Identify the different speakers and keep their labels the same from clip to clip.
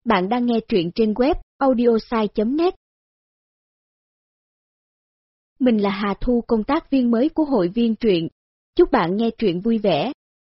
Speaker 1: Bạn đang nghe truyện trên web audiosai.net. Mình là Hà Thu, công tác viên mới của hội viên truyện. Chúc bạn nghe truyện vui vẻ.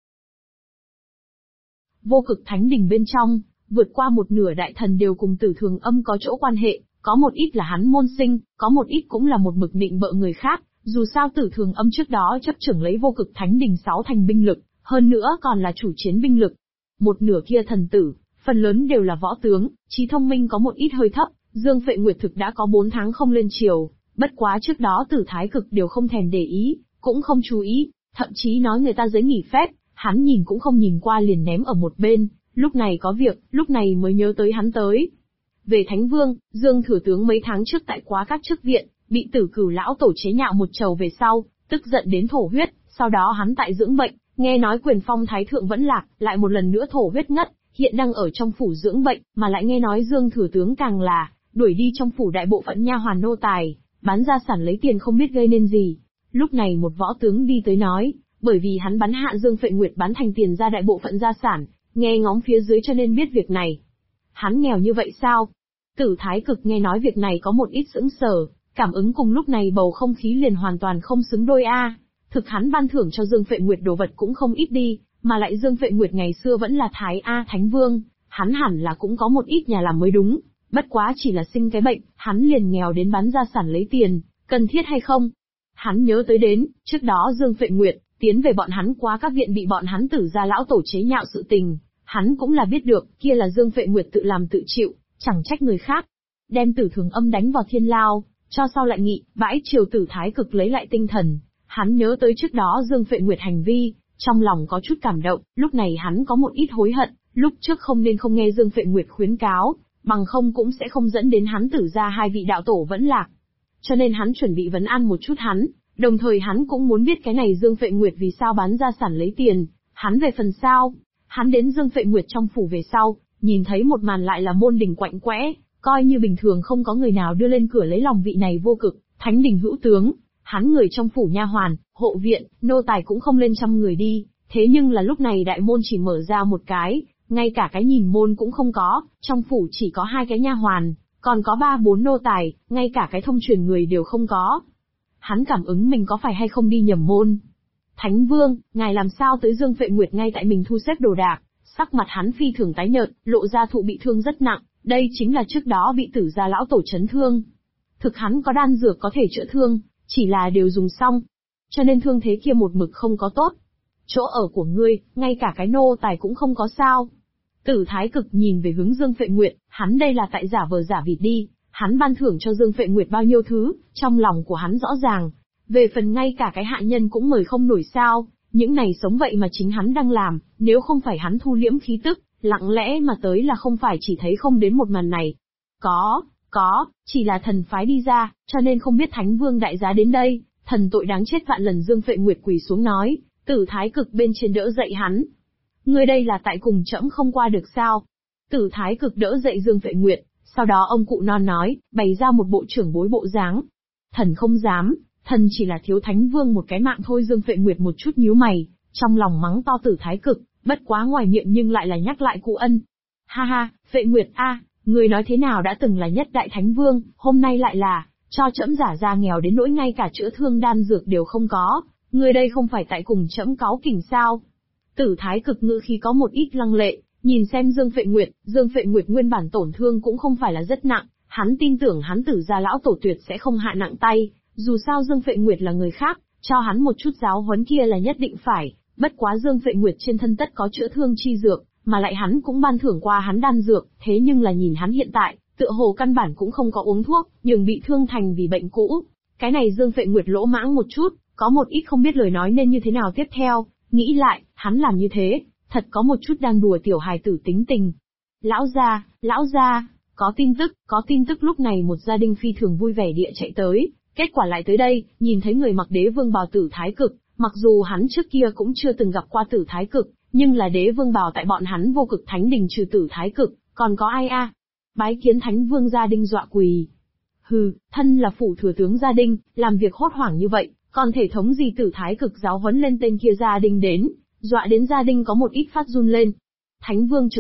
Speaker 2: Vô cực thánh đình bên trong, vượt qua một nửa đại thần đều cùng Tử Thường Âm có chỗ quan hệ, có một ít là hắn môn sinh, có một ít cũng là một mực nịnh bợ người khác. Dù sao Tử Thường Âm trước đó chấp trưởng lấy vô cực thánh đình 6 thành binh lực, hơn nữa còn là chủ chiến binh lực. Một nửa kia thần tử, phần lớn đều là võ tướng, trí thông minh có một ít hơi thấp. Dương Phệ Nguyệt thực đã có 4 tháng không lên triều, bất quá trước đó Tử Thái Cực đều không thèm để ý, cũng không chú ý, thậm chí nói người ta giấy nghỉ phép, hắn nhìn cũng không nhìn qua liền ném ở một bên, lúc này có việc, lúc này mới nhớ tới hắn tới. Về Thánh Vương, Dương Thừa Tướng mấy tháng trước tại Quá Các chức viện, bị Tử Cửu lão tổ chế nhạo một trầu về sau, tức giận đến thổ huyết, sau đó hắn tại dưỡng bệnh, nghe nói quyền phong thái thượng vẫn lạc, lại một lần nữa thổ huyết ngất, hiện đang ở trong phủ dưỡng bệnh, mà lại nghe nói Dương Thừa Tướng càng là đuổi đi trong phủ đại bộ phận nha hoàn nô tài, bán gia sản lấy tiền không biết gây nên gì. Lúc này một võ tướng đi tới nói, bởi vì hắn bắn hạ Dương Phệ Nguyệt bán thành tiền ra đại bộ phận gia sản, nghe ngóng phía dưới cho nên biết việc này. Hắn nghèo như vậy sao? Tử Thái Cực nghe nói việc này có một ít sững sờ, cảm ứng cùng lúc này bầu không khí liền hoàn toàn không xứng đôi a. Thực hắn ban thưởng cho Dương Phệ Nguyệt đồ vật cũng không ít đi, mà lại Dương Phệ Nguyệt ngày xưa vẫn là Thái A Thánh Vương, hắn hẳn là cũng có một ít nhà làm mới đúng, bất quá chỉ là sinh cái bệnh, hắn liền nghèo đến bán gia sản lấy tiền, cần thiết hay không? Hắn nhớ tới đến, trước đó Dương Phệ Nguyệt tiến về bọn hắn Quá Các viện bị bọn hắn Tử gia lão tổ chế nhạo sự tình, hắn cũng là biết được, kia là Dương Phệ Nguyệt tự làm tự chịu, chẳng trách người khác. Đem Tử Thường Âm đánh vào thiên lao, cho sau lại nghị, bãi triều Tử Thái Cực lấy lại tinh thần, hắn nhớ tới trước đó Dương Phệ Nguyệt hành vi, trong lòng có chút cảm động, lúc này hắn có một ít hối hận, lúc trước không nên không nghe Dương Phệ Nguyệt khuyến cáo, bằng không cũng sẽ không dẫn đến hắn Tử gia hai vị đạo tổ vẫn lạc. Cho nên hắn chuẩn bị vấn an một chút hắn, đồng thời hắn cũng muốn biết cái này Dương Phệ Nguyệt vì sao bán gia sản lấy tiền, hắn về phần sao. Hắn đến Dương Phệ Nguyệt trong phủ về sau, nhìn thấy một màn lại là môn đình quạnh quẽ, coi như bình thường không có người nào đưa lên cửa lấy lòng vị này vô cực thánh đình hữu tướng. Hắn người trong phủ nha hoàn, hộ viện, nô tài cũng không lên trăm người đi, thế nhưng là lúc này đại môn chỉ mở ra một cái, ngay cả cái nhìn môn cũng không có, trong phủ chỉ có 2 cái nha hoàn, còn có 3-4 nô tài, ngay cả cái thông truyền người đều không có. Hắn cảm ứng mình có phải hay không đi nhầm môn. Thánh Vương, ngài làm sao tới Dương Phệ Nguyệt ngay tại mình thu xếp đồ đạc, sắc mặt hắn phi thường tái nhợt, lộ ra thụ bị thương rất nặng, đây chính là trước đó bị Tử gia lão tổ chấn thương. Thực hắn có đan dược có thể chữa thương, chỉ là đều dùng xong, cho nên thương thế kia một mực không có tốt. Chỗ ở của ngươi, ngay cả cái nô tài cũng không có sao. Tử Thái Cực nhìn về hướng Dương Phệ Nguyệt, hắn đây là tại giả vờ giả vịt đi, hắn ban thưởng cho Dương Phệ Nguyệt bao nhiêu thứ, trong lòng của hắn rõ ràng. Về phần ngay cả cái hạ nhân cũng mời không nổi sao, những này sống vậy mà chính hắn đang làm, nếu không phải hắn thu liễm khí tức, lặng lẽ mà tới là không phải chỉ thấy không đến một màn này. Có, chỉ là thần phái đi ra, cho nên không biết Thánh Vương đại giá đến đây, thần tội đáng chết vạn lần. Dương Phệ Nguyệt quỳ xuống nói, Tử Thái Cực bên trên đỡ dậy hắn. Ngươi đây là tại cùng trẫm không qua được sao? Tử Thái Cực đỡ dậy Dương Phệ Nguyệt, sau đó ông cụ non nói, bày ra một bộ trưởng bối bộ dáng. Thần không dám, thần chỉ là thiếu Thánh Vương một cái mạng thôi. Dương Phệ Nguyệt một chút nhíu mày, trong lòng mắng to Tử Thái Cực, bất quá ngoài miệng nhưng lại là nhắc lại cụ ân. Ha ha, Phệ Nguyệt a, người nói thế nào đã từng là nhất đại Thánh Vương, hôm nay lại là cho trẫm giả ra nghèo đến nỗi ngay cả chữa thương đan dược đều không có, người đây không phải tại cùng trẫm cáu kỉnh sao? Tử Thái Cực ngữ khí có một ít lăng lệ, nhìn xem Dương Phệ Nguyệt nguyên bản tổn thương cũng không phải là rất nặng, hắn tin tưởng hắn Tử gia lão tổ tuyệt sẽ không hạ nặng tay, dù sao Dương Phệ Nguyệt là người khác, cho hắn một chút giáo huấn kia là nhất định phải, bất quá Dương Phệ Nguyệt trên thân tất có chữa thương chi dược, mà lại hắn cũng ban thưởng qua hắn đan dược, thế nhưng là nhìn hắn hiện tại, tựa hồ căn bản cũng không có uống thuốc, nhưng bị thương thành vì bệnh cũ. Cái này Dương Phệ Nguyệt lỗ mãng một chút, có một ít không biết lời nói nên như thế nào tiếp theo, nghĩ lại, hắn làm như thế, thật có một chút đang đùa tiểu hài tử tính tình. Lão gia, có tin tức. Lúc này một gia đình phi thường vui vẻ địa chạy tới, kết quả lại tới đây, nhìn thấy người mặc Đế Vương bào Tử Thái Cực, mặc dù hắn trước kia cũng chưa từng gặp qua Tử Thái Cực, nhưng là Đế Vương bào tại bọn hắn vô cực thánh đình trừ Tử Thái Cực, còn có ai a? Bái kiến Thánh Vương gia đình dọa quỳ. Hừ, thân là phủ thừa tướng gia đình, làm việc hốt hoảng như vậy, còn thể thống gì Tử Thái Cực giáo huấn lên tên kia gia đình đến, dọa đến gia đình có một ít phát run lên. Thánh Vương chớ trách,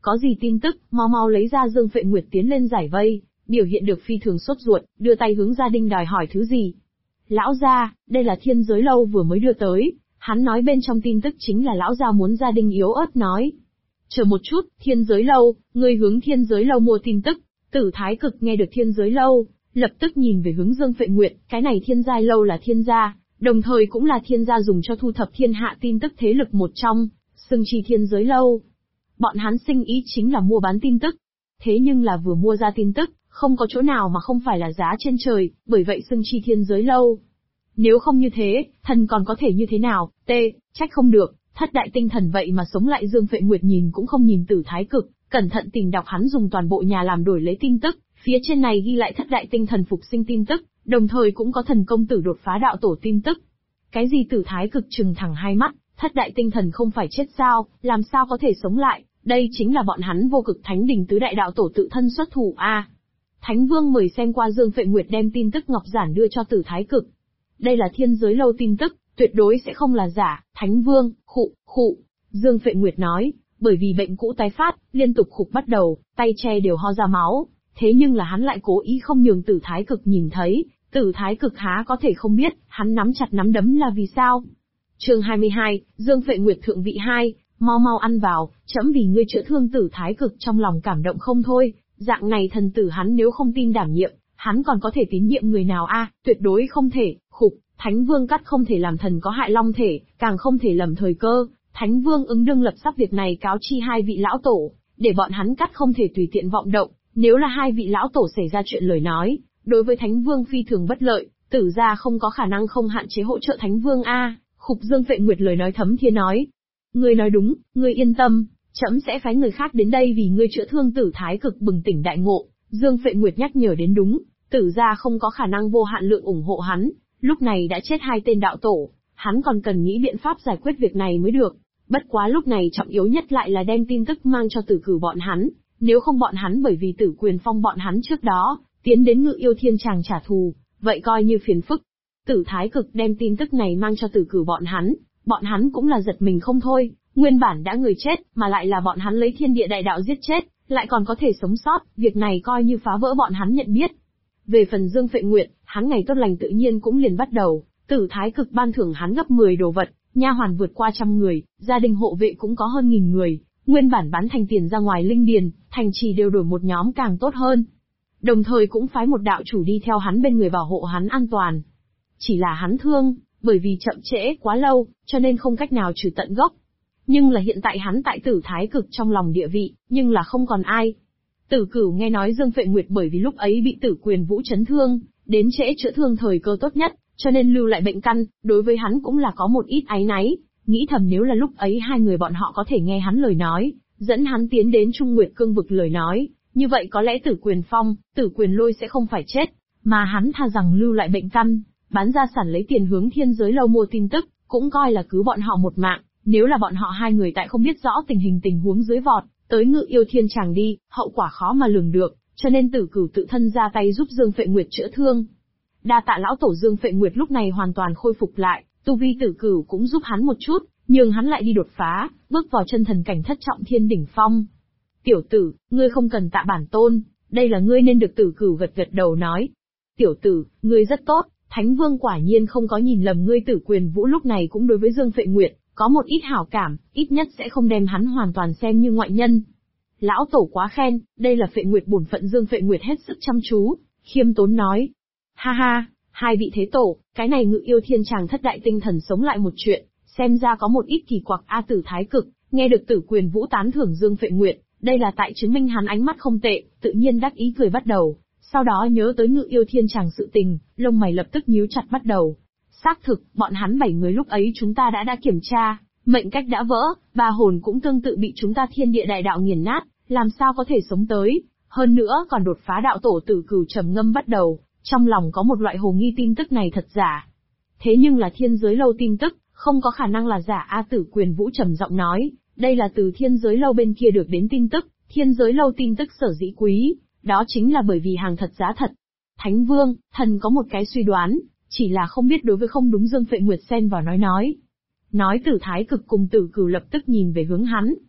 Speaker 2: có gì tin tức, mau mau lấy ra. Dương Phệ Nguyệt tiến lên giải vây, biểu hiện được phi thường sốt ruột, đưa tay hướng Gia Đinh đòi hỏi thứ gì. Lão gia, đây là Thiên Giới Lâu vừa mới đưa tới, hắn nói bên trong tin tức chính là lão gia muốn. Gia Đinh yếu ớt nói. Chờ một chút, Thiên Giới Lâu, ngươi hướng Thiên Giới Lâu mua tin tức. Tử Thái Cực nghe được Thiên Giới Lâu, lập tức nhìn về hướng Dương Phệ Nguyệt, cái này Thiên Giai Lâu là Thiên gia, đồng thời cũng là Thiên gia dùng cho thu thập thiên hạ tin tức thế lực một trong, xưng chi Thiên Giới Lâu. Bọn hắn sinh ý chính là mua bán tin tức. Thế nhưng là vừa mua ra tin tức, không có chỗ nào mà không phải là giá trên trời, bởi vậy xưng chi Thiên Giới Lâu. Nếu không như thế, thần còn có thể như thế nào? Trách không được, thất đại tinh thần vậy mà sống lại. Dương Phệ Nguyệt nhìn cũng không nhìn Tử Thái Cực, cẩn thận tìm đọc hắn dùng toàn bộ nhà làm đổi lấy tin tức, phía trên này ghi lại thất đại tinh thần phục sinh tin tức, đồng thời cũng có thần công tử đột phá đạo tổ tin tức. Cái gì? Tử Thái Cực trừng thẳng hai mắt, thất đại tinh thần không phải chết sao, làm sao có thể sống lại? Đây chính là bọn hắn Vô Cực Thánh Đình tứ đại đạo tổ tự thân xuất thủ a. Thánh Vương mời xem qua. Dương Phệ Nguyệt đem tin tức ngọc giản đưa cho Tử Thái Cực. Đây là Thiên Giới Lâu tin tức, tuyệt đối sẽ không là giả. Thánh Vương, khụ. Dương Phệ Nguyệt nói, bởi vì bệnh cũ tái phát, liên tục khục bắt đầu, tay che đều ho ra máu. Thế nhưng là hắn lại cố ý không nhường Tử Thái Cực nhìn thấy. Tử Thái Cực há có thể không biết, hắn nắm chặt nắm đấm là vì sao? Chương 22, Dương Phệ Nguyệt thượng vị 2, mau mau ăn vào, trẫm vì ngươi chữa thương. Tử Thái Cực trong lòng cảm động không thôi, dạng này thần tử hắn nếu không tin đảm nhiệm, hắn còn có thể tín nhiệm người nào a? Tuyệt đối không thể. Khục, Thánh Vương cắt không thể làm thần có hại long thể, càng không thể lầm thời cơ. Thánh Vương ứng đương lập sắp việc này cáo chi hai vị lão tổ, để bọn hắn cắt không thể tùy tiện vọng động. Nếu là hai vị lão tổ xảy ra chuyện lời nói, đối với Thánh Vương phi thường bất lợi, Tử gia không có khả năng không hạn chế hỗ trợ Thánh Vương a. Khục. Dương Phệ Nguyệt lời nói thấm thía nói. Ngươi nói đúng, ngươi yên tâm, trẫm sẽ phái người khác đến đây vì ngươi chữa thương. Tử Thái Cực bừng tỉnh đại ngộ, Dương Phệ Nguyệt nhắc nhở đến đúng, Tử gia không có khả năng vô hạn lượng ủng hộ hắn, lúc này đã chết hai tên đạo tổ, hắn còn cần nghĩ biện pháp giải quyết việc này mới được. Bất quá lúc này trọng yếu nhất lại là đem tin tức mang cho Tử Cửu bọn hắn, nếu không bọn hắn bởi vì Tử Quyền Phong bọn hắn trước đó tiến đến Ngự Yêu Thiên Tràng trả thù, vậy coi như phiền phức. Tử Thái Cực đem tin tức này mang cho Tử Cửu bọn hắn cũng là giật mình không thôi, nguyên bản đã người chết, mà lại là bọn hắn lấy thiên địa đại đạo giết chết, lại còn có thể sống sót, việc này coi như phá vỡ bọn hắn nhận biết. Về phần Dương Phệ Nguyệt, hắn ngày tốt lành tự nhiên cũng liền bắt đầu, Tử Thái Cực ban thưởng hắn gấp 10 đồ vật, nha hoàn vượt qua 100 người, gia đình hộ vệ cũng có hơn 1000 người, nguyên bản bán thành tiền ra ngoài linh điền, thành trì đều đổi một nhóm càng tốt hơn. Đồng thời cũng phái một đạo chủ đi theo hắn bên người bảo hộ hắn an toàn. Chỉ là hắn thương, bởi vì chậm trễ quá lâu, cho nên không cách nào trừ tận gốc. Nhưng là hiện tại hắn tại Tử Thái Cực trong lòng địa vị, nhưng là không còn ai. Tử Cửu nghe nói Dương Phệ Nguyệt bởi vì lúc ấy bị Tử Quyền Vũ chấn thương, đến trễ chữa thương thời cơ tốt nhất, cho nên lưu lại bệnh căn, đối với hắn cũng là có một ít áy náy, nghĩ thầm nếu là lúc ấy hai người bọn họ có thể nghe hắn lời nói, dẫn hắn tiến đến Trung Nguyệt Cương vực lời nói, như vậy có lẽ Tử Quyền Phong, Tử Quyền Lôi sẽ không phải chết, mà hắn tha rằng lưu lại bệnh căn, bán gia sản lấy tiền hướng Thiên Giới Lâu mua tin tức, cũng coi là cứu bọn họ một mạng. Nếu là bọn họ hai người tại không biết rõ tình huống dưới vọt tới Ngự Yêu Thiên Tràng đi, hậu quả khó mà lường được, cho nên Tử Cửu tự thân ra tay giúp Dương Phệ Nguyệt chữa thương. Đa tạ lão tổ. Dương Phệ Nguyệt lúc này hoàn toàn khôi phục lại, tu vi Tử Cửu cũng giúp hắn một chút, nhưng hắn lại đi đột phá, bước vào chân thần cảnh thất trọng thiên đỉnh phong. Tiểu tử, ngươi không cần tạ bản tôn, đây là ngươi nên được. Tử Cửu gật đầu nói. Tiểu tử, ngươi rất tốt, Thánh Vương quả nhiên không có nhìn lầm ngươi. Tử Quyền Vũ lúc này cũng đối với Dương Phệ Nguyệt có một ít hảo cảm, ít nhất sẽ không đem hắn hoàn toàn xem như ngoại nhân. Lão tổ quá khen, đây là Phệ Nguyệt bổn phận. Dương Phệ Nguyệt hết sức chăm chú, khiêm tốn nói. Ha ha, hai vị thế tổ, cái này Ngự Yêu Thiên Tràng thất đại tinh thần sống lại một chuyện, xem ra có một ít kỳ quặc a. Tử Thái Cực nghe được Tử Quyền Vũ tán thưởng Dương Phệ Nguyệt, đây là tại chứng minh hắn ánh mắt không tệ, tự nhiên đắc ý cười bắt đầu. Sau đó nhớ tới Ngự Yêu Thiên Tràng sự tình, lông mày lập tức nhíu chặt bắt đầu. Xác thực, bọn hắn 7 người lúc ấy chúng ta đã kiểm tra, mệnh cách đã vỡ, ba hồn cũng tương tự bị chúng ta thiên địa đại đạo nghiền nát, làm sao có thể sống tới, hơn nữa còn đột phá đạo tổ. Tử Cửu trầm ngâm bắt đầu, trong lòng có một loại hồ nghi tin tức này thật giả. Thế nhưng là Thiên Giới Lâu tin tức, không có khả năng là giả a. Tử Quyền Vũ trầm giọng nói, đây là từ Thiên Giới Lâu bên kia được đến tin tức, Thiên Giới Lâu tin tức sở dĩ quý, đó chính là bởi vì hàng thật giá thật. Thánh Vương, thần có một cái suy đoán, chỉ là không biết đối với không đúng. Dương Phệ Nguyệt xen vào nói. Nói Tử Thái Cực cùng Tử Cửu lập tức nhìn về hướng hắn.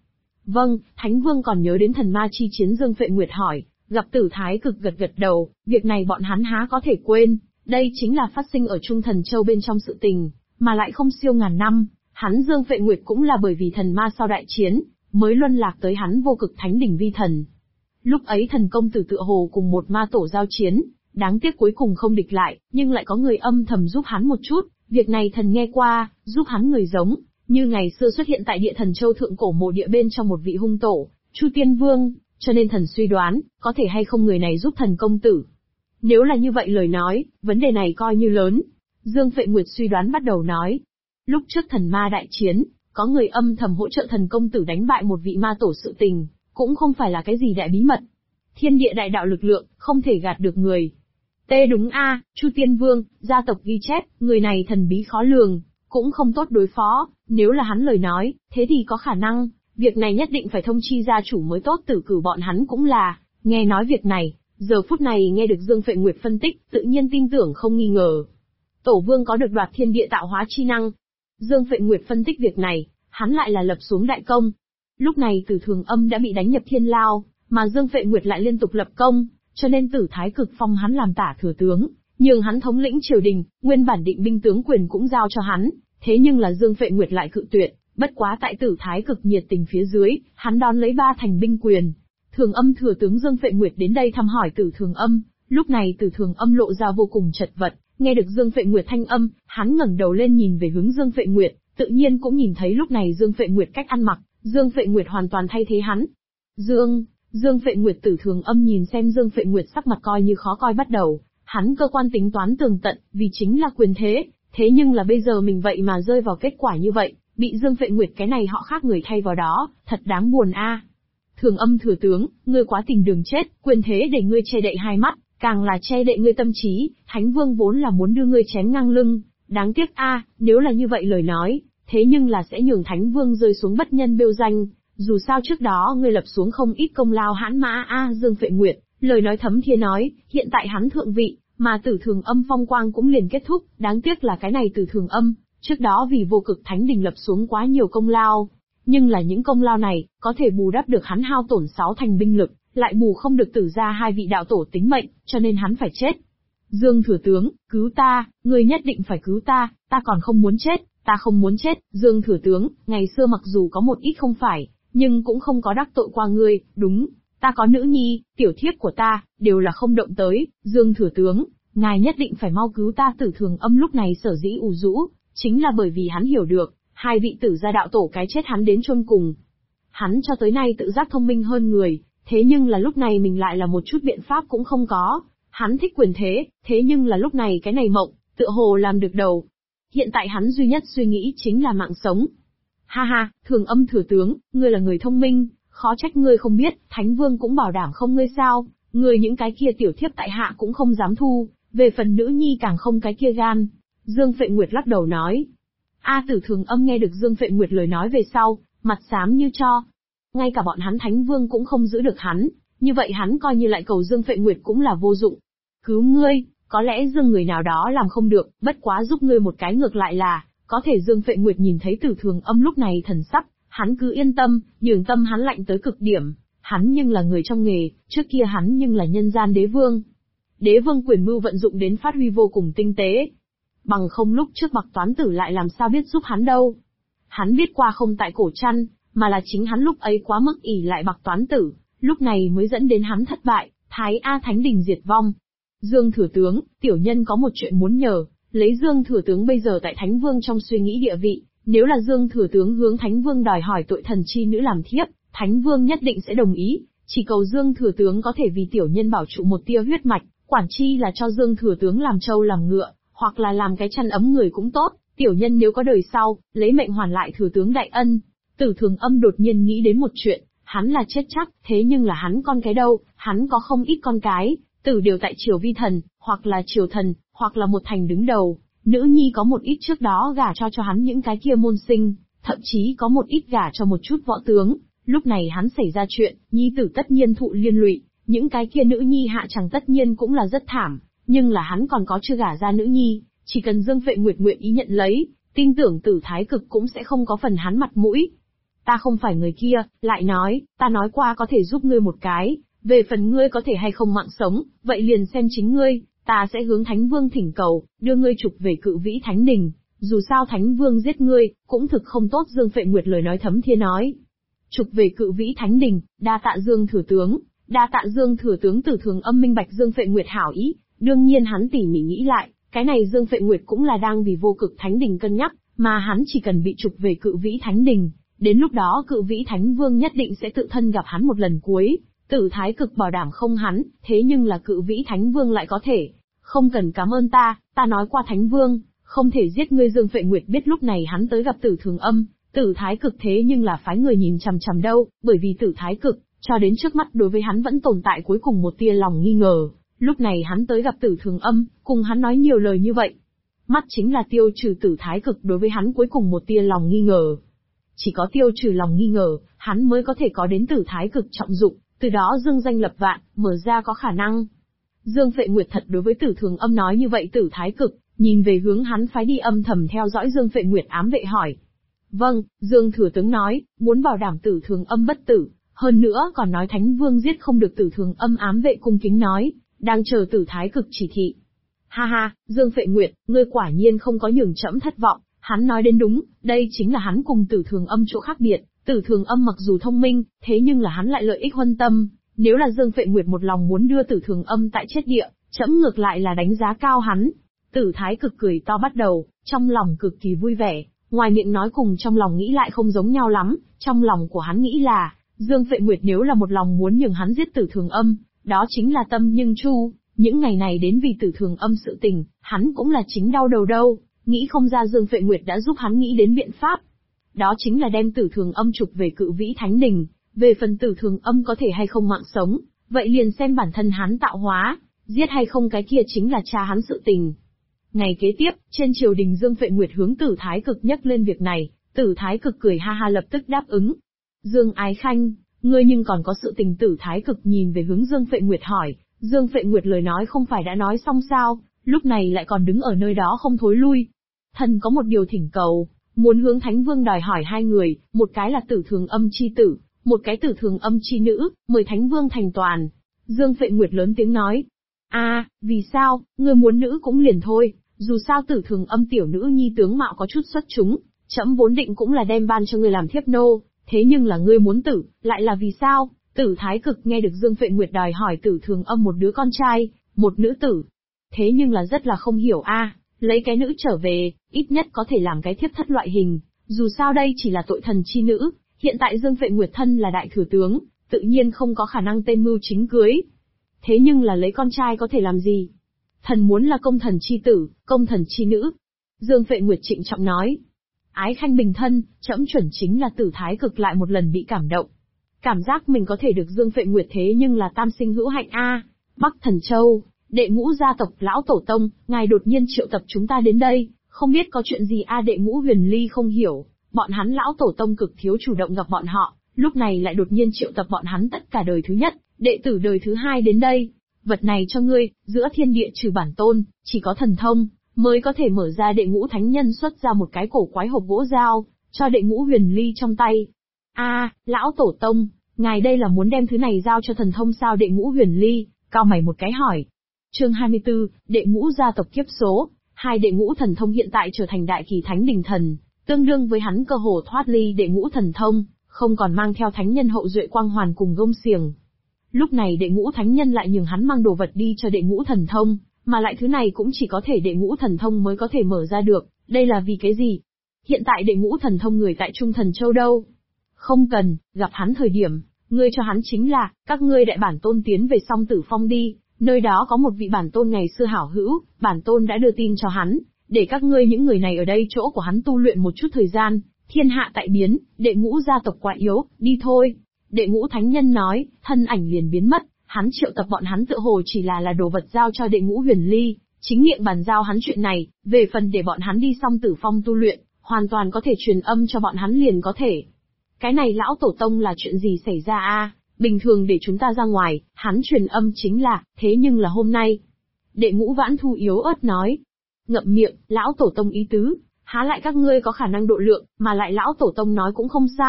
Speaker 2: Vâng, Thánh Vương còn nhớ đến thần ma chi chiến. Dương Phệ Nguyệt hỏi. Gặp Tử Thái Cực gật gật đầu, việc này bọn hắn há có thể quên, đây chính là phát sinh ở Trung Thần Châu bên trong sự tình, mà lại không siêu ngàn năm, hắn Dương Phệ Nguyệt cũng là bởi vì thần ma sau đại chiến, mới luân lạc tới hắn vô cực thánh đỉnh vi thần. Lúc ấy thần công tử tựa hồ cùng một ma tổ giao chiến, đáng tiếc cuối cùng không địch lại, nhưng lại có người âm thầm giúp hắn một chút, việc này thần nghe qua, giúp hắn người giống, như ngày xưa xuất hiện tại địa thần châu thượng cổ mộ địa bên trong một vị hung tổ, Chu Tiên Vương. Cho nên thần suy đoán, có thể hay không người này giúp thần công tử. Nếu là như vậy lời nói, vấn đề này coi như lớn. Dương Phệ Nguyệt suy đoán bắt đầu nói. Lúc trước thần ma đại chiến, có người âm thầm hỗ trợ thần công tử đánh bại một vị ma tổ sự tình, cũng không phải là cái gì đại bí mật. Thiên địa đại đạo lực lượng, không thể gạt được người. Đúng a, Chu Tiên Vương, gia tộc ghi chép, người này thần bí khó lường, cũng không tốt đối phó, nếu là hắn lời nói, thế thì có khả năng. Việc này nhất định phải thông chi gia chủ mới tốt, tử cử bọn hắn cũng là, nghe nói việc này, giờ phút này nghe được Dương Phệ Nguyệt phân tích, tự nhiên tin tưởng không nghi ngờ. Tổ Vương có được đoạt thiên địa tạo hóa chi năng. Dương Phệ Nguyệt phân tích việc này, hắn lại là lập xuống đại công. Lúc này Tử Thường Âm đã bị đánh nhập thiên lao, mà Dương Phệ Nguyệt lại liên tục lập công, cho nên Tử Thái Cực phong hắn làm tả thừa tướng, nhường hắn thống lĩnh triều đình, nguyên bản định binh tướng quyền cũng giao cho hắn, thế nhưng là Dương Phệ Nguyệt lại cự tuyệt. Bất quá tại Tử Thái Cực nhiệt tình phía dưới, hắn đón lấy 3 thành binh quyền. Thường Âm thừa tướng Dương Phệ Nguyệt đến đây thăm hỏi Tử Thường Âm, lúc này Tử Thường Âm lộ ra vô cùng chật vật, nghe được Dương Phệ Nguyệt thanh âm, hắn ngẩng đầu lên nhìn về hướng Dương Phệ Nguyệt, tự nhiên cũng nhìn thấy lúc này Dương Phệ Nguyệt cách ăn mặc, Dương Phệ Nguyệt hoàn toàn thay thế hắn. Dương Phệ Nguyệt Tử Thường Âm nhìn xem Dương Phệ Nguyệt sắc mặt coi như khó coi bắt đầu, hắn cơ quan tính toán tường tận, vì chính là quyền thế nhưng là bây giờ mình vậy mà rơi vào kết quả như vậy. Bị Dương Phệ Nguyệt cái này họ khác người thay vào đó, thật đáng buồn a. Thường Âm thừa tướng, ngươi quá tìm đường chết, quyền thế để ngươi che đậy hai mắt, càng là che đậy ngươi tâm trí, Thánh Vương vốn là muốn đưa ngươi chém ngang lưng, đáng tiếc a, nếu là như vậy lời nói, thế nhưng là sẽ nhường Thánh Vương rơi xuống bất nhân bêu danh, dù sao trước đó ngươi lập xuống không ít công lao hãn mã a. Dương Phệ Nguyệt, lời nói thấm thía nói, hiện tại hắn thượng vị, mà Tử Thường Âm phong quang cũng liền kết thúc, đáng tiếc là cái này Tử Thường Âm. Trước đó vì vô cực thánh đình lập xuống quá nhiều công lao, nhưng là những công lao này, có thể bù đắp được hắn hao tổn 6 thành binh lực, lại bù không được Tử gia 2 vị đạo tổ tính mệnh, cho nên hắn phải chết. Dương thừa tướng, cứu ta, ngươi nhất định phải cứu ta còn không muốn chết, ta không muốn chết. Dương thừa tướng, ngày xưa mặc dù có một ít không phải, nhưng cũng không có đắc tội qua ngươi, đúng, ta có nữ nhi, tiểu thiếp của ta, đều là không động tới. Dương thừa tướng, ngài nhất định phải mau cứu ta. Tử Thường Âm lúc này sở dĩ ủ rũ, chính là bởi vì hắn hiểu được, 2 vị Tử gia đạo tổ cái chết hắn đến chôn cùng. Hắn cho tới nay tự giác thông minh hơn người, thế nhưng là lúc này mình lại là một chút biện pháp cũng không có. Hắn thích quyền thế nhưng là lúc này cái này mộng, tựa hồ làm được đầu. Hiện tại hắn duy nhất suy nghĩ chính là mạng sống. Ha ha, Thường Âm thừa tướng, ngươi là người thông minh, khó trách ngươi không biết, Thánh Vương cũng bảo đảm không ngươi sao, ngươi những cái kia tiểu thiếp tại hạ cũng không dám thu, về phần nữ nhi càng không cái kia gan. Dương Phệ Nguyệt lắc đầu nói. Tử Thường Âm nghe được Dương Phệ Nguyệt lời nói về sau, mặt xám như tro. Ngay cả bọn hắn Thánh Vương cũng không giữ được hắn, như vậy hắn coi như lại cầu Dương Phệ Nguyệt cũng là vô dụng. Cứu ngươi, có lẽ Dương người nào đó làm không được, bất quá giúp ngươi một cái ngược lại là, có thể. Dương Phệ Nguyệt nhìn thấy Tử Thường Âm lúc này thần sắc, hắn cứ yên tâm, nhường tâm hắn lạnh tới cực điểm. Hắn nhưng là người trong nghề, trước kia hắn nhưng là nhân gian đế vương. Đế vương quyền mưu vận dụng đến phát huy vô cùng tinh tế. Bằng không lúc trước Bạc Toán Tử lại làm sao biết giúp hắn đâu. Hắn biết qua không tại cổ trăn, mà là chính hắn lúc ấy quá mức ỷ lại Bạc Toán Tử, lúc này mới dẫn đến hắn thất bại, Thái A Thánh Đình diệt vong. Dương thừa tướng, tiểu nhân có một chuyện muốn nhờ, lấy Dương thừa tướng bây giờ tại Thánh Vương trong suy nghĩ địa vị, nếu là Dương thừa tướng hướng Thánh Vương đòi hỏi tội thần chi nữ làm thiếp, Thánh Vương nhất định sẽ đồng ý, chỉ cầu Dương thừa tướng có thể vì tiểu nhân bảo trụ một tia huyết mạch, quản chi là cho Dương thừa tướng làm trâu làm ngựa, hoặc là làm cái chăn ấm người cũng tốt, tiểu nhân nếu có đời sau, lấy mệnh hoàn lại thừa tướng đại ân. Tử Thường Âm đột nhiên nghĩ đến một chuyện, hắn là chết chắc, thế nhưng là hắn con cái đâu, hắn có không ít con cái, tử đều tại triều vi thần, hoặc là triều thần, hoặc là một thành đứng đầu, nữ nhi có một ít trước đó gả cho hắn những cái kia môn sinh, thậm chí có một ít gả cho một chút võ tướng, lúc này hắn xảy ra chuyện, nhi tử tất nhiên thụ liên lụy, những cái kia nữ nhi hạ chẳng tất nhiên cũng là rất thảm. Nhưng là hắn còn có chưa gả ra nữ nhi, chỉ cần Dương Phệ Nguyệt nguyện ý nhận lấy, tin tưởng Tử Thái Cực cũng sẽ không có phần hắn mặt mũi. ta không phải người kia, lại nói, ta nói qua có thể giúp ngươi một cái, về phần ngươi có thể hay không mạng sống, vậy liền xem chính ngươi, ta sẽ hướng Thánh Vương thỉnh cầu, đưa ngươi trục về Cự Vĩ Thánh Đình, dù sao Thánh Vương giết ngươi, cũng thực không tốt. Dương Phệ Nguyệt lời nói thấm thía nói. Trục về Cự Vĩ Thánh Đình, đa tạ Dương thừa tướng, đa tạ Dương thừa tướng. Tử Thường Âm minh bạch Dương Phệ Nguyệt hảo ý, đương nhiên hắn tỉ mỉ nghĩ lại, cái này Dương Phệ Nguyệt cũng là đang vì Vô Cực Thánh Đình cân nhắc, mà hắn chỉ cần bị trục về Cự Vĩ Thánh Đình, đến lúc đó Cự Vĩ Thánh Vương nhất định sẽ tự thân gặp hắn một lần cuối. Tử Thái Cực bảo đảm không hắn, thế nhưng là Cự Vĩ Thánh Vương lại có thể. Không cần cảm ơn ta nói qua Thánh Vương, không thể giết ngươi. Dương Phệ Nguyệt biết lúc này hắn tới gặp Tử Thường Âm, Tử Thái Cực thế nhưng là phái người nhìn chằm chằm đâu, bởi vì Tử Thái Cực, cho đến trước mắt đối với hắn vẫn tồn tại cuối cùng một tia lòng nghi ngờ. Lúc này hắn tới gặp Tử Thường Âm, cùng hắn nói nhiều lời như vậy. Mắt chính là tiêu trừ Tử Thái Cực đối với hắn cuối cùng một tia lòng nghi ngờ. Chỉ có tiêu trừ lòng nghi ngờ, hắn mới có thể có đến Tử Thái Cực trọng dụng, từ đó dương danh lập vạn, mở ra có khả năng. Dương Phệ Nguyệt thật đối với Tử Thường Âm nói như vậy. Tử Thái Cực, nhìn về hướng hắn phái đi âm thầm theo dõi Dương Phệ Nguyệt ám vệ hỏi. Vâng, Dương thừa tướng nói, muốn bảo đảm Tử Thường Âm bất tử, hơn nữa còn nói Thánh Vương giết không được. Tử Thường Âm ám vệ cung kính nói, đang chờ Tử Thái Cực chỉ thị. Ha ha, Dương Phệ Nguyệt, ngươi quả nhiên không có nhường trẫm thất vọng, hắn nói đến đúng, đây chính là hắn cùng Tử Thường Âm chỗ khác biệt. Tử Thường Âm mặc dù thông minh, thế nhưng là hắn lại lợi ích huân tâm, nếu là Dương Phệ Nguyệt một lòng muốn đưa Tử Thường Âm tại chết địa, trẫm ngược lại là đánh giá cao hắn. Tử Thái Cực cười to bắt đầu, trong lòng cực kỳ vui vẻ, ngoài miệng nói cùng trong lòng nghĩ lại không giống nhau lắm. Trong lòng của hắn nghĩ là, Dương Phệ Nguyệt nếu là một lòng muốn nhường hắn giết Tử Thường Âm, đó chính là tâm nhưng chu. Những ngày này đến vì Tử Thường Âm sự tình, hắn cũng là chính đau đầu đâu, nghĩ không ra Dương Phệ Nguyệt đã giúp hắn nghĩ đến biện pháp. Đó chính là đem Tử Thường Âm trục về Cự Vĩ Thánh Đình, về phần Tử Thường Âm có thể hay không mạng sống, vậy liền xem bản thân hắn tạo hóa, giết hay không cái kia chính là cha hắn sự tình. Ngày kế tiếp, trên triều đình Dương Phệ Nguyệt hướng Tử Thái Cực nhắc lên việc này, Tử Thái Cực cười ha ha lập tức đáp ứng. Dương Ái Khanh, ngươi nhưng còn có sự tình. Tử Thái Cực nhìn về hướng Dương Phệ Nguyệt hỏi. Dương Phệ Nguyệt lời nói không phải đã nói xong sao, lúc này lại còn đứng ở nơi đó không thối lui. Thần có một điều thỉnh cầu, muốn hướng Thánh Vương đòi hỏi hai người, một cái là Tử Thường Âm chi tử, một cái Tử Thường Âm chi nữ, mời Thánh Vương thành toàn. Dương Phệ Nguyệt lớn tiếng nói. Vì sao, ngươi muốn nữ cũng liền thôi, dù sao Tử Thường Âm tiểu nữ nhi tướng mạo có chút xuất chúng, trẫm vốn định cũng là đem ban cho ngươi làm thiếp nô, thế nhưng là ngươi muốn tử, lại là vì sao? Tử Thái Cực nghe được Dương Phệ Nguyệt đòi hỏi Tử Thường Âm một đứa con trai, một nữ tử. Thế nhưng là rất là không hiểu lấy cái nữ trở về, ít nhất có thể làm cái thiếp thất loại hình, dù sao đây chỉ là tội thần chi nữ, hiện tại Dương Phệ Nguyệt thân là đại thừa tướng, tự nhiên không có khả năng tên mưu chính cưới. Thế nhưng là lấy con trai có thể làm gì? Thần muốn là công thần chi tử, công thần chi nữ. Dương Phệ Nguyệt trịnh trọng nói. Ái Khanh bình thân, trẫm chuẩn chính là. Tử Thái Cực lại một lần bị cảm động. Cảm giác mình có thể được Dương Phệ Nguyệt thế nhưng là tam sinh hữu hạnh Bắc Thần Châu, đệ ngũ gia tộc lão tổ tông, ngài đột nhiên triệu tập chúng ta đến đây, không biết có chuyện gì Đệ ngũ Huyền Ly không hiểu, bọn hắn lão tổ tông cực thiếu chủ động gặp bọn họ, lúc này lại đột nhiên triệu tập bọn hắn tất cả đời thứ nhất, đệ tử đời thứ hai đến đây. Vật này cho ngươi, giữa thiên địa trừ bản tôn, chỉ có thần thông, mới có thể mở ra. Đệ ngũ thánh nhân xuất ra một cái cổ quái hộp gỗ dao, cho Đệ ngũ Huyền Ly trong tay. Lão tổ tông, ngài đây là muốn đem thứ này giao cho thần thông sao? Đệ ngũ Huyền Ly, cau mày một cái hỏi. Chương 24, đệ ngũ gia tộc kiếp số. Hai đệ ngũ thần thông hiện tại trở thành đại kỳ thánh đình thần, tương đương với hắn cơ hồ thoát ly đệ ngũ thần thông, không còn mang theo thánh nhân hậu duệ quang hoàn cùng gông xiềng. Lúc này đệ ngũ thánh nhân lại nhường hắn mang đồ vật đi cho đệ ngũ thần thông, mà lại thứ này cũng chỉ có thể đệ ngũ thần thông mới có thể mở ra được, đây là vì cái gì? Hiện tại đệ ngũ thần thông người tại Trung Thần Châu đâu? Không cần, gặp hắn thời điểm, ngươi cho hắn chính là, các ngươi đại bản tôn tiến về Song Tử Phong đi, nơi đó có một vị bản tôn ngày xưa hảo hữu, bản tôn đã đưa tin cho hắn, để các ngươi những người này ở đây chỗ của hắn tu luyện một chút thời gian, thiên hạ tại biến, đệ ngũ gia tộc quá yếu, đi thôi. Đệ ngũ thánh nhân nói, thân ảnh liền biến mất, hắn triệu tập bọn hắn tựa hồ chỉ là đồ vật giao cho đệ ngũ Huyền Ly, chính miệng bàn giao hắn chuyện này, về phần để bọn hắn đi Song Tử Phong tu luyện, hoàn toàn có thể truyền âm cho bọn hắn liền có thể. Cái này lão tổ tông là chuyện gì xảy ra bình thường để chúng ta ra ngoài, hắn truyền âm chính là, thế nhưng là hôm nay. Đệ ngũ Vãn Thu yếu ớt nói. Ngậm miệng, lão tổ tông ý tứ, há lại các ngươi có khả năng độ lượng, mà lại lão tổ tông nói cũng không sai,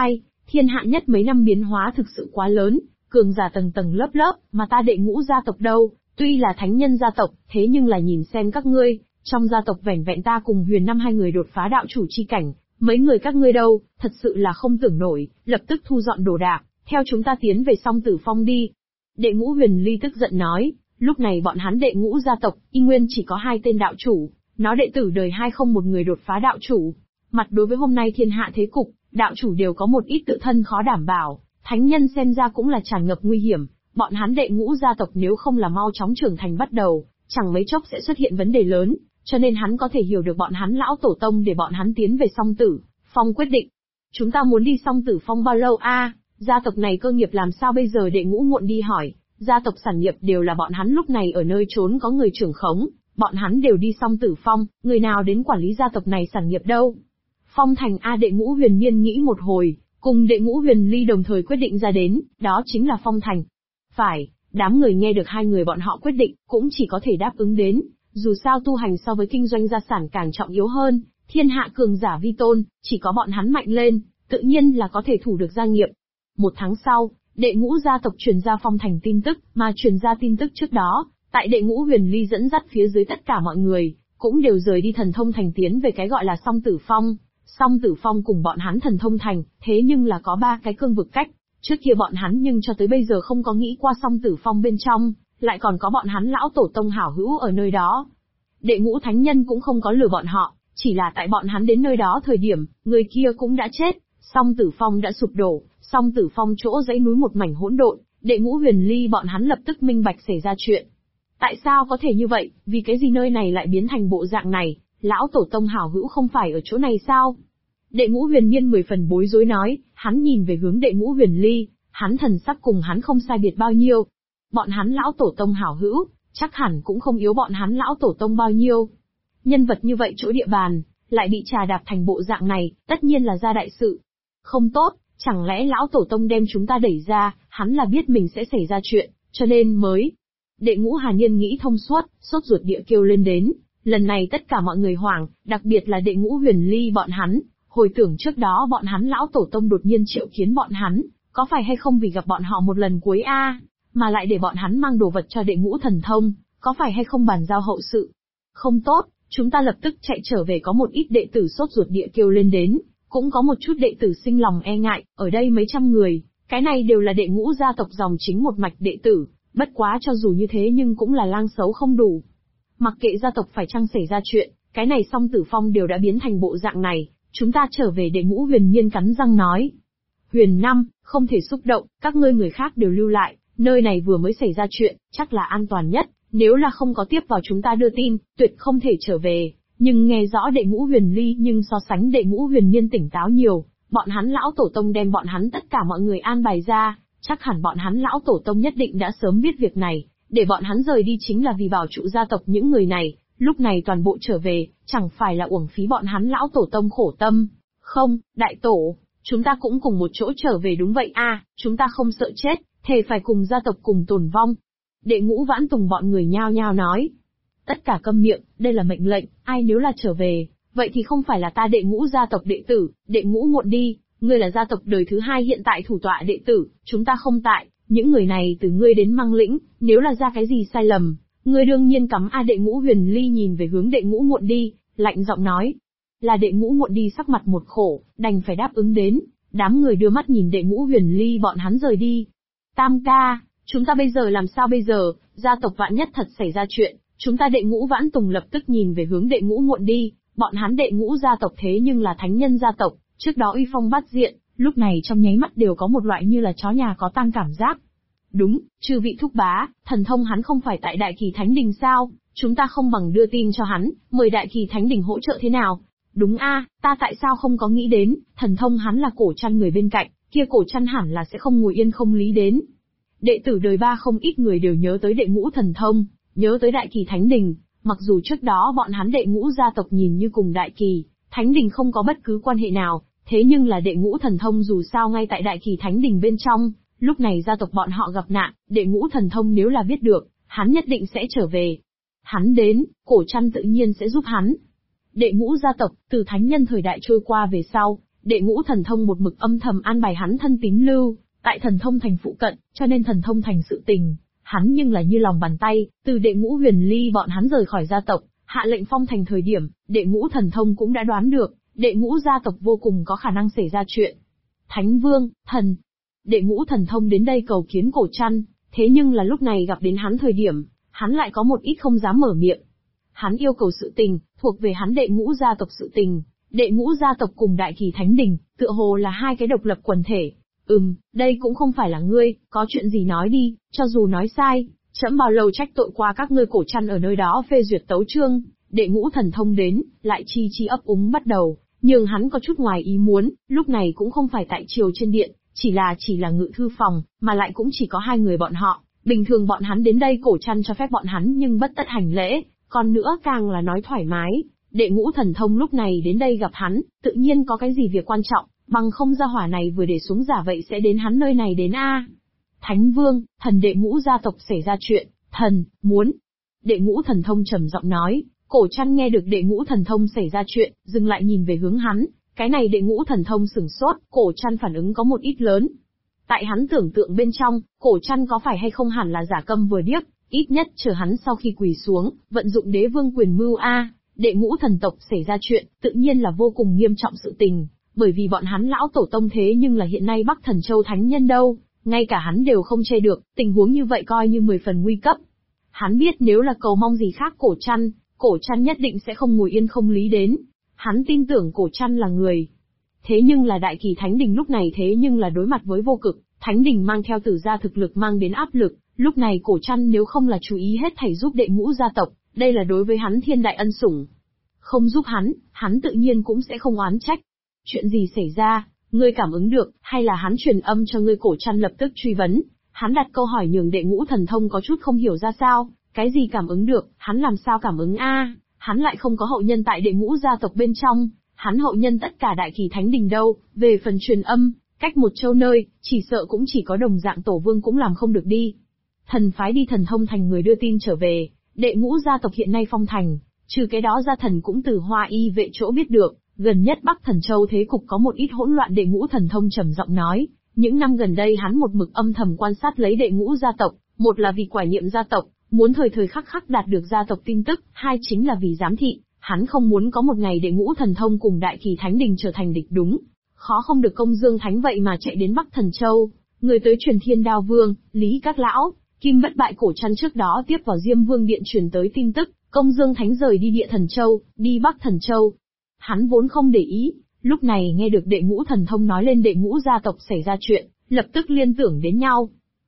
Speaker 2: Thiên hạ nhất mấy năm biến hóa thực sự quá lớn, cường giả tầng tầng lớp lớp, mà ta đệ ngũ gia tộc đâu, tuy là thánh nhân gia tộc, thế nhưng là nhìn xem các ngươi, trong gia tộc vẻn vẹn ta cùng Huyền Năm hai người đột phá đạo chủ chi cảnh, mấy người các ngươi đâu, thật sự là không tưởng nổi, lập tức thu dọn đồ đạc, theo chúng ta tiến về Song Tử Phong đi. Đệ ngũ Huyền Ly tức giận nói, lúc này bọn hắn đệ ngũ gia tộc, y nguyên chỉ có 2 tên đạo chủ, nó đệ tử đời 2 không một người đột phá đạo chủ. Mặt đối với hôm nay thiên hạ thế cục, đạo chủ đều có một ít tự thân khó đảm bảo, thánh nhân xem ra cũng là tràn ngập nguy hiểm, bọn hắn đệ ngũ gia tộc nếu không là mau chóng trưởng thành bắt đầu, chẳng mấy chốc sẽ xuất hiện vấn đề lớn, cho nên hắn có thể hiểu được bọn hắn lão tổ tông để bọn hắn tiến về Song Tử Phong quyết định. Chúng ta muốn đi Song Tử Phong bao lâu a? Gia tộc này cơ nghiệp làm sao bây giờ? Đệ ngũ muộn đi hỏi, gia tộc sản nghiệp đều là bọn hắn lúc này ở nơi trốn có người trưởng khống, bọn hắn đều đi Song Tử Phong, người nào đến quản lý gia tộc này sản nghiệp đâu? Phong Thành a. Đệ ngũ Huyền Niên nghĩ một hồi, cùng đệ ngũ Huyền Ly đồng thời quyết định ra đến, đó chính là Phong Thành. Phải, đám người nghe được hai người bọn họ quyết định, cũng chỉ có thể đáp ứng đến, dù sao tu hành so với kinh doanh gia sản càng trọng yếu hơn, thiên hạ cường giả vi tôn, chỉ có bọn hắn mạnh lên, tự nhiên là có thể thủ được gia nghiệp. 1 tháng sau, đệ ngũ gia tộc truyền ra Phong Thành tin tức, mà truyền ra tin tức trước đó, tại đệ ngũ Huyền Ly dẫn dắt phía dưới tất cả mọi người, cũng đều rời đi Thần Thông Thành tiến về cái gọi là Song Tử Phong. Song Tử Phong cùng bọn hắn Thần Thông Thành, thế nhưng là có 3 cái cương vực cách, trước kia bọn hắn nhưng cho tới bây giờ không có nghĩ qua Song Tử Phong bên trong, lại còn có bọn hắn lão tổ tông hảo hữu ở nơi đó. Đệ ngũ thánh nhân cũng không có lừa bọn họ, chỉ là tại bọn hắn đến nơi đó thời điểm, người kia cũng đã chết, Song Tử Phong đã sụp đổ, Song Tử Phong chỗ dãy núi một mảnh hỗn độn, đệ ngũ Huyền Ly bọn hắn lập tức minh bạch xảy ra chuyện. Tại sao có thể như vậy, vì cái gì nơi này lại biến thành bộ dạng này, lão tổ tông hảo hữu không phải ở chỗ này sao? Đệ ngũ Huyền Niên 10 phần bối rối nói, hắn nhìn về hướng đệ ngũ Huyền Ly, hắn thần sắc cùng hắn không sai biệt bao nhiêu. Bọn hắn lão tổ tông hảo hữu, chắc hẳn cũng không yếu bọn hắn lão tổ tông bao nhiêu. Nhân vật như vậy chỗ địa bàn, lại bị trà đạp thành bộ dạng này, tất nhiên là ra đại sự. Không tốt, chẳng lẽ lão tổ tông đem chúng ta đẩy ra, hắn là biết mình sẽ xảy ra chuyện, cho nên mới. Đệ ngũ Hà Niên nghĩ thông suốt, sốt ruột địa kêu lên đến, lần này tất cả mọi người hoảng, đặc biệt là đệ ngũ Huyền Ly bọn hắn, hồi tưởng trước đó bọn hắn lão tổ tông đột nhiên triệu kiến bọn hắn, có phải hay không vì gặp bọn họ một lần cuối a, mà lại để bọn hắn mang đồ vật cho đệ ngũ thần thông, có phải hay không bàn giao hậu sự? Không tốt, chúng ta lập tức chạy trở về. Có một ít đệ tử sốt ruột địa kêu lên đến, cũng có một chút đệ tử sinh lòng e ngại, ở đây mấy trăm người, cái này đều là đệ ngũ gia tộc dòng chính một mạch đệ tử, bất quá cho dù như thế nhưng cũng là lang xấu không đủ. Mặc kệ gia tộc phải chăng xảy ra chuyện, cái này Song Tử Phong đều đã biến thành bộ dạng này, chúng ta trở về. Đệ ngũ Huyền Niên cắn răng nói. Huyền Năm, không thể xúc động, các ngươi người khác đều lưu lại, nơi này vừa mới xảy ra chuyện, chắc là an toàn nhất, nếu là không có tiếp vào chúng ta đưa tin, tuyệt không thể trở về. Nhưng nghe rõ đệ ngũ Huyền Ly nhưng so sánh đệ ngũ Huyền Niên tỉnh táo nhiều, bọn hắn lão tổ tông đem bọn hắn tất cả mọi người an bài ra, chắc hẳn bọn hắn lão tổ tông nhất định đã sớm biết việc này, để bọn hắn rời đi chính là vì bảo trụ gia tộc. Những người này, lúc này toàn bộ trở về, chẳng phải là uổng phí bọn hắn lão tổ tông khổ tâm. Không, đại tổ, chúng ta cũng cùng một chỗ trở về. Đúng vậy a, chúng ta không sợ chết, thề phải cùng gia tộc cùng tồn vong. Đệ ngũ Vãn Tùng bọn người nhao nhao nói. Tất cả câm miệng, đây là mệnh lệnh, ai nếu là trở về, vậy thì không phải là ta đệ ngũ gia tộc đệ tử. Đệ ngũ muộn đi, ngươi là gia tộc đời thứ 2 hiện tại thủ tọa đệ tử, chúng ta không tại, những người này từ ngươi đến mang lĩnh, nếu là ra cái gì sai lầm, ngươi đương nhiên cắm a. Đệ ngũ Huyền Ly nhìn về hướng đệ ngũ muộn đi, lạnh giọng nói. Là đệ ngũ muộn đi sắc mặt một khổ, đành phải đáp ứng đến, đám người đưa mắt nhìn đệ ngũ Huyền Ly bọn hắn rời đi. Tam ca, chúng ta bây giờ làm sao bây giờ, gia tộc vạn nhất thật xảy ra chuyện, chúng ta đệ ngũ Vãn Tùng lập tức nhìn về hướng đệ ngũ muộn đi, bọn hắn đệ ngũ gia tộc thế nhưng là thánh nhân gia tộc, trước đó uy phong bát diện, lúc này trong nháy mắt đều có một loại như là chó nhà có tang cảm giác. Đúng, chư vị thúc bá, thần thông hắn không phải tại Đại Kỳ Thánh Đình sao, chúng ta không bằng đưa tin cho hắn, mời Đại Kỳ Thánh Đình hỗ trợ thế nào? Đúng a, ta tại sao không có nghĩ đến, thần thông hắn là cổ chăn người bên cạnh, kia cổ chăn hẳn là sẽ không ngồi yên không lý đến. Đệ tử đời 3 không ít người đều nhớ tới đệ ngũ thần thông, nhớ tới Đại Kỳ Thánh Đình, mặc dù trước đó bọn hắn đệ ngũ gia tộc nhìn như cùng Đại Kỳ Thánh Đình không có bất cứ quan hệ nào, thế nhưng là đệ ngũ thần thông dù sao ngay tại Đại Kỳ Thánh Đình bên trong, lúc này gia tộc bọn họ gặp nạn, đệ ngũ thần thông nếu là biết được, hắn nhất định sẽ trở về. Hắn đến, cổ chăn tự nhiên sẽ giúp hắn. Đệ ngũ gia tộc, từ thánh nhân thời đại trôi qua về sau, đệ ngũ thần thông một mực âm thầm an bài hắn thân tín lưu, tại thần thông thành phụ cận, cho nên thần thông thành sự tình, hắn nhưng là như lòng bàn tay, từ đệ ngũ huyền ly bọn hắn rời khỏi gia tộc, hạ lệnh phong thành thời điểm, đệ ngũ thần thông cũng đã đoán được, đệ ngũ gia tộc vô cùng có khả năng xảy ra chuyện. Thánh Vương, đệ ngũ thần thông đến đây cầu kiến Cổ Trăn, thế nhưng là lúc này gặp đến hắn thời điểm, hắn lại có một ít không dám mở miệng. Hắn yêu cầu sự tình, thuộc về hắn đệ ngũ gia tộc sự tình, đệ ngũ gia tộc cùng Đại Kỳ Thánh Đình, tựa hồ là hai cái độc lập quần thể. Đây cũng không phải là ngươi, có chuyện gì nói đi, cho dù nói sai, trẫm bao lâu trách tội qua các ngươi. Cổ Trăn ở nơi đó phê duyệt tấu chương, đệ ngũ thần thông đến, lại chi ấp úng bắt đầu, nhưng hắn có chút ngoài ý muốn, lúc này cũng không phải tại triều trên điện, chỉ là ngự thư phòng, mà lại cũng chỉ có hai người bọn họ, bình thường bọn hắn đến đây Cổ Trăn cho phép bọn hắn nhưng bất tất hành lễ, còn nữa càng là nói thoải mái, đệ ngũ thần thông lúc này đến đây gặp hắn, tự nhiên có cái gì việc quan trọng, bằng không gia hỏa này vừa để xuống giả vậy sẽ đến hắn nơi này đến a. Thánh Vương, thần đệ ngũ gia tộc xảy ra chuyện, thần, muốn. Đệ ngũ thần thông trầm giọng nói, Cổ Trăn nghe được đệ ngũ thần thông xảy ra chuyện, dừng lại nhìn về hướng hắn, cái này đệ ngũ thần thông sửng sốt, Cổ Trăn phản ứng có một ít lớn. Tại hắn tưởng tượng bên trong, Cổ Trăn có phải hay không hẳn là giả câm vừa điếc, ít nhất chờ hắn sau khi quỳ xuống, vận dụng đế vương quyền mưu đệ ngũ thần tộc xảy ra chuyện, tự nhiên là vô cùng nghiêm trọng sự tình, bởi vì bọn hắn lão tổ tông thế nhưng là hiện nay Bắc Thần Châu thánh nhân đâu, ngay cả hắn đều không che được, tình huống như vậy coi như 10 phần nguy cấp. Hắn biết nếu là cầu mong gì khác Cổ Trăn nhất định sẽ không ngồi yên không lý đến. Hắn tin tưởng Cổ Trăn là người. Thế nhưng là Đại Kỳ Thánh Đình lúc này thế nhưng là đối mặt với vô cực, Thánh Đình mang theo tử gia thực lực mang đến áp lực, lúc này Cổ Trăn nếu không là chú ý hết thảy giúp đệ ngũ gia tộc, đây là đối với hắn thiên đại ân sủng. Không giúp hắn tự nhiên cũng sẽ không oán trách. Chuyện gì xảy ra, ngươi cảm ứng được, hay là hắn truyền âm cho ngươi? Cổ Trăn lập tức truy vấn, hắn đặt câu hỏi nhường đệ ngũ thần thông có chút không hiểu ra sao, cái gì cảm ứng được, hắn làm sao cảm ứng hắn lại không có hậu nhân tại đệ ngũ gia tộc bên trong, hắn hậu nhân tất cả Đại Kỳ Thánh Đình đâu, về phần truyền âm, cách một châu nơi, chỉ sợ cũng chỉ có đồng dạng tổ vương cũng làm không được đi. Thần phái đi thần thông thành người đưa tin trở về, đệ ngũ gia tộc hiện nay phong thành, trừ cái đó ra thần cũng từ Hoa Y vệ chỗ biết được, gần nhất Bắc Thần Châu thế cục có một ít hỗn loạn. Đệ ngũ thần thông trầm giọng nói, những năm gần đây hắn một mực âm thầm quan sát lấy đệ ngũ gia tộc, một là vì quản nhiệm gia tộc, muốn thời thời khắc khắc đạt được gia tộc tin tức, hai chính là vì giám thị, hắn không muốn có một ngày đệ ngũ thần thông cùng Đại Kỳ Thánh Đình trở thành địch đúng. Khó không được Công Dương Thánh vậy mà chạy đến Bắc Thần Châu, người tới truyền Thiên Đao Vương, Lý các lão, Kim Bất Bại. Cổ Trăn trước đó tiếp vào Diêm Vương điện truyền tới tin tức, Công Dương Thánh rời đi Địa Thần Châu, đi Bắc Thần Châu. Hắn vốn không để ý, lúc này nghe được đệ ngũ thần thông nói lên đệ ngũ gia tộc xảy ra chuyện, lập tức liên tưởng đến nhau.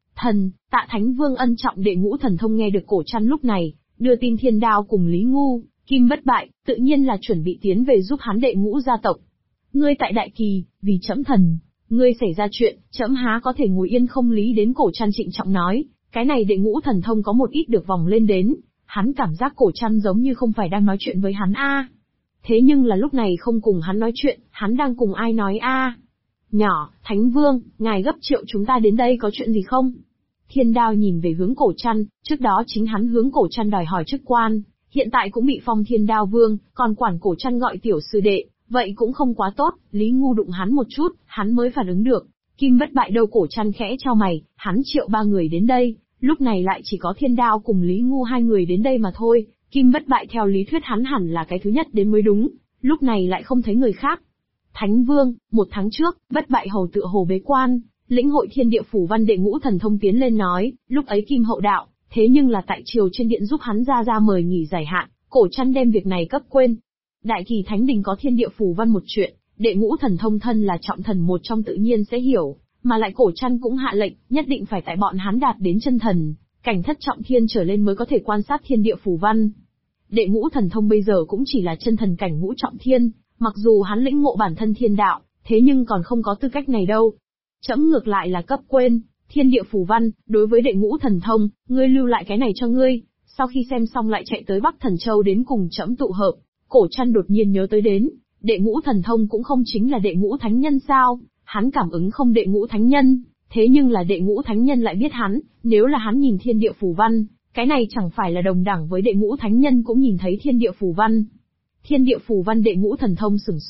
Speaker 2: Tạ Thánh Vương ân trọng. Đệ ngũ thần thông nghe được Cổ Trăn lúc này, đưa tin Thiên Đao cùng Lý Ngu, Kim Bất Bại, tự nhiên là chuẩn bị tiến về giúp hắn đệ ngũ gia tộc. Ngươi tại Đại Kỳ, vì trẫm ngươi xảy ra chuyện, trẫm há có thể ngồi yên không lý đến. Cổ Trăn trịnh trọng nói, cái này đệ ngũ thần thông có một ít được vòng lên đến, hắn cảm giác Cổ Trăn giống như không phải đang nói chuyện với hắn Thế nhưng là lúc này không cùng hắn nói chuyện, hắn đang cùng ai nói Nhỏ, Thánh Vương, ngài gấp triệu chúng ta đến đây có chuyện gì không? Thiên Đao nhìn về hướng Cổ Trăn, trước đó chính hắn hướng Cổ Trăn đòi hỏi chức quan, hiện tại cũng bị phong Thiên Đao Vương, còn quản Cổ Trăn gọi tiểu sư đệ, vậy cũng không quá tốt. Lý Ngu đụng hắn một chút, hắn mới phản ứng được. Kim Bất Bại đâu? Cổ Trăn khẽ chau mày, hắn triệu 3 người đến đây, lúc này lại chỉ có Thiên Đao cùng Lý Ngu 2 người đến đây mà thôi. Kim Bất Bại theo lý thuyết hắn hẳn là cái thứ nhất đến mới đúng, lúc này lại không thấy người khác. Thánh Vương, 1 tháng trước, Bất Bại hầu tựa hồ bế quan, lĩnh hội thiên địa phủ văn. Đệ ngũ thần thông tiến lên nói, lúc ấy Kim Hậu đạo, thế nhưng là tại triều trên điện giúp hắn ra mời nghỉ dài hạn, Cổ Trăn đem việc này cấp quên. Đại Kỳ Thánh Đình có thiên địa phủ văn một chuyện, đệ ngũ thần thông thân là trọng thần một trong tự nhiên sẽ hiểu, mà lại Cổ Trăn cũng hạ lệnh, nhất định phải tại bọn hắn đạt đến chân thần, cảnh thất trọng thiên trở lên mới có thể quan sát thiên địa phủ văn. Đệ ngũ thần thông bây giờ cũng chỉ là chân thần cảnh ngũ trọng thiên, mặc dù hắn lĩnh ngộ bản thân thiên đạo, thế nhưng còn không có tư cách này đâu. Trẫm ngược lại là cấp quên, thiên địa phủ văn, đối với đệ ngũ thần thông, ngươi lưu lại cái này cho ngươi, sau khi xem xong lại chạy tới Bắc Thần Châu đến cùng trẫm tụ hợp. Cổ Trăn đột nhiên nhớ tới đến, đệ ngũ thần thông cũng không chính là đệ ngũ thánh nhân sao, hắn cảm ứng không đệ ngũ thánh nhân, thế nhưng là đệ ngũ thánh nhân lại biết hắn, nếu là hắn nhìn thiên địa phủ văn, cái này chẳng phải là đồng đẳng với đệ ngũ thánh nhân cũng nhìn thấy thiên địa phủ văn. Thiên địa phủ văn đệ ngũ thần thông sửng sốt,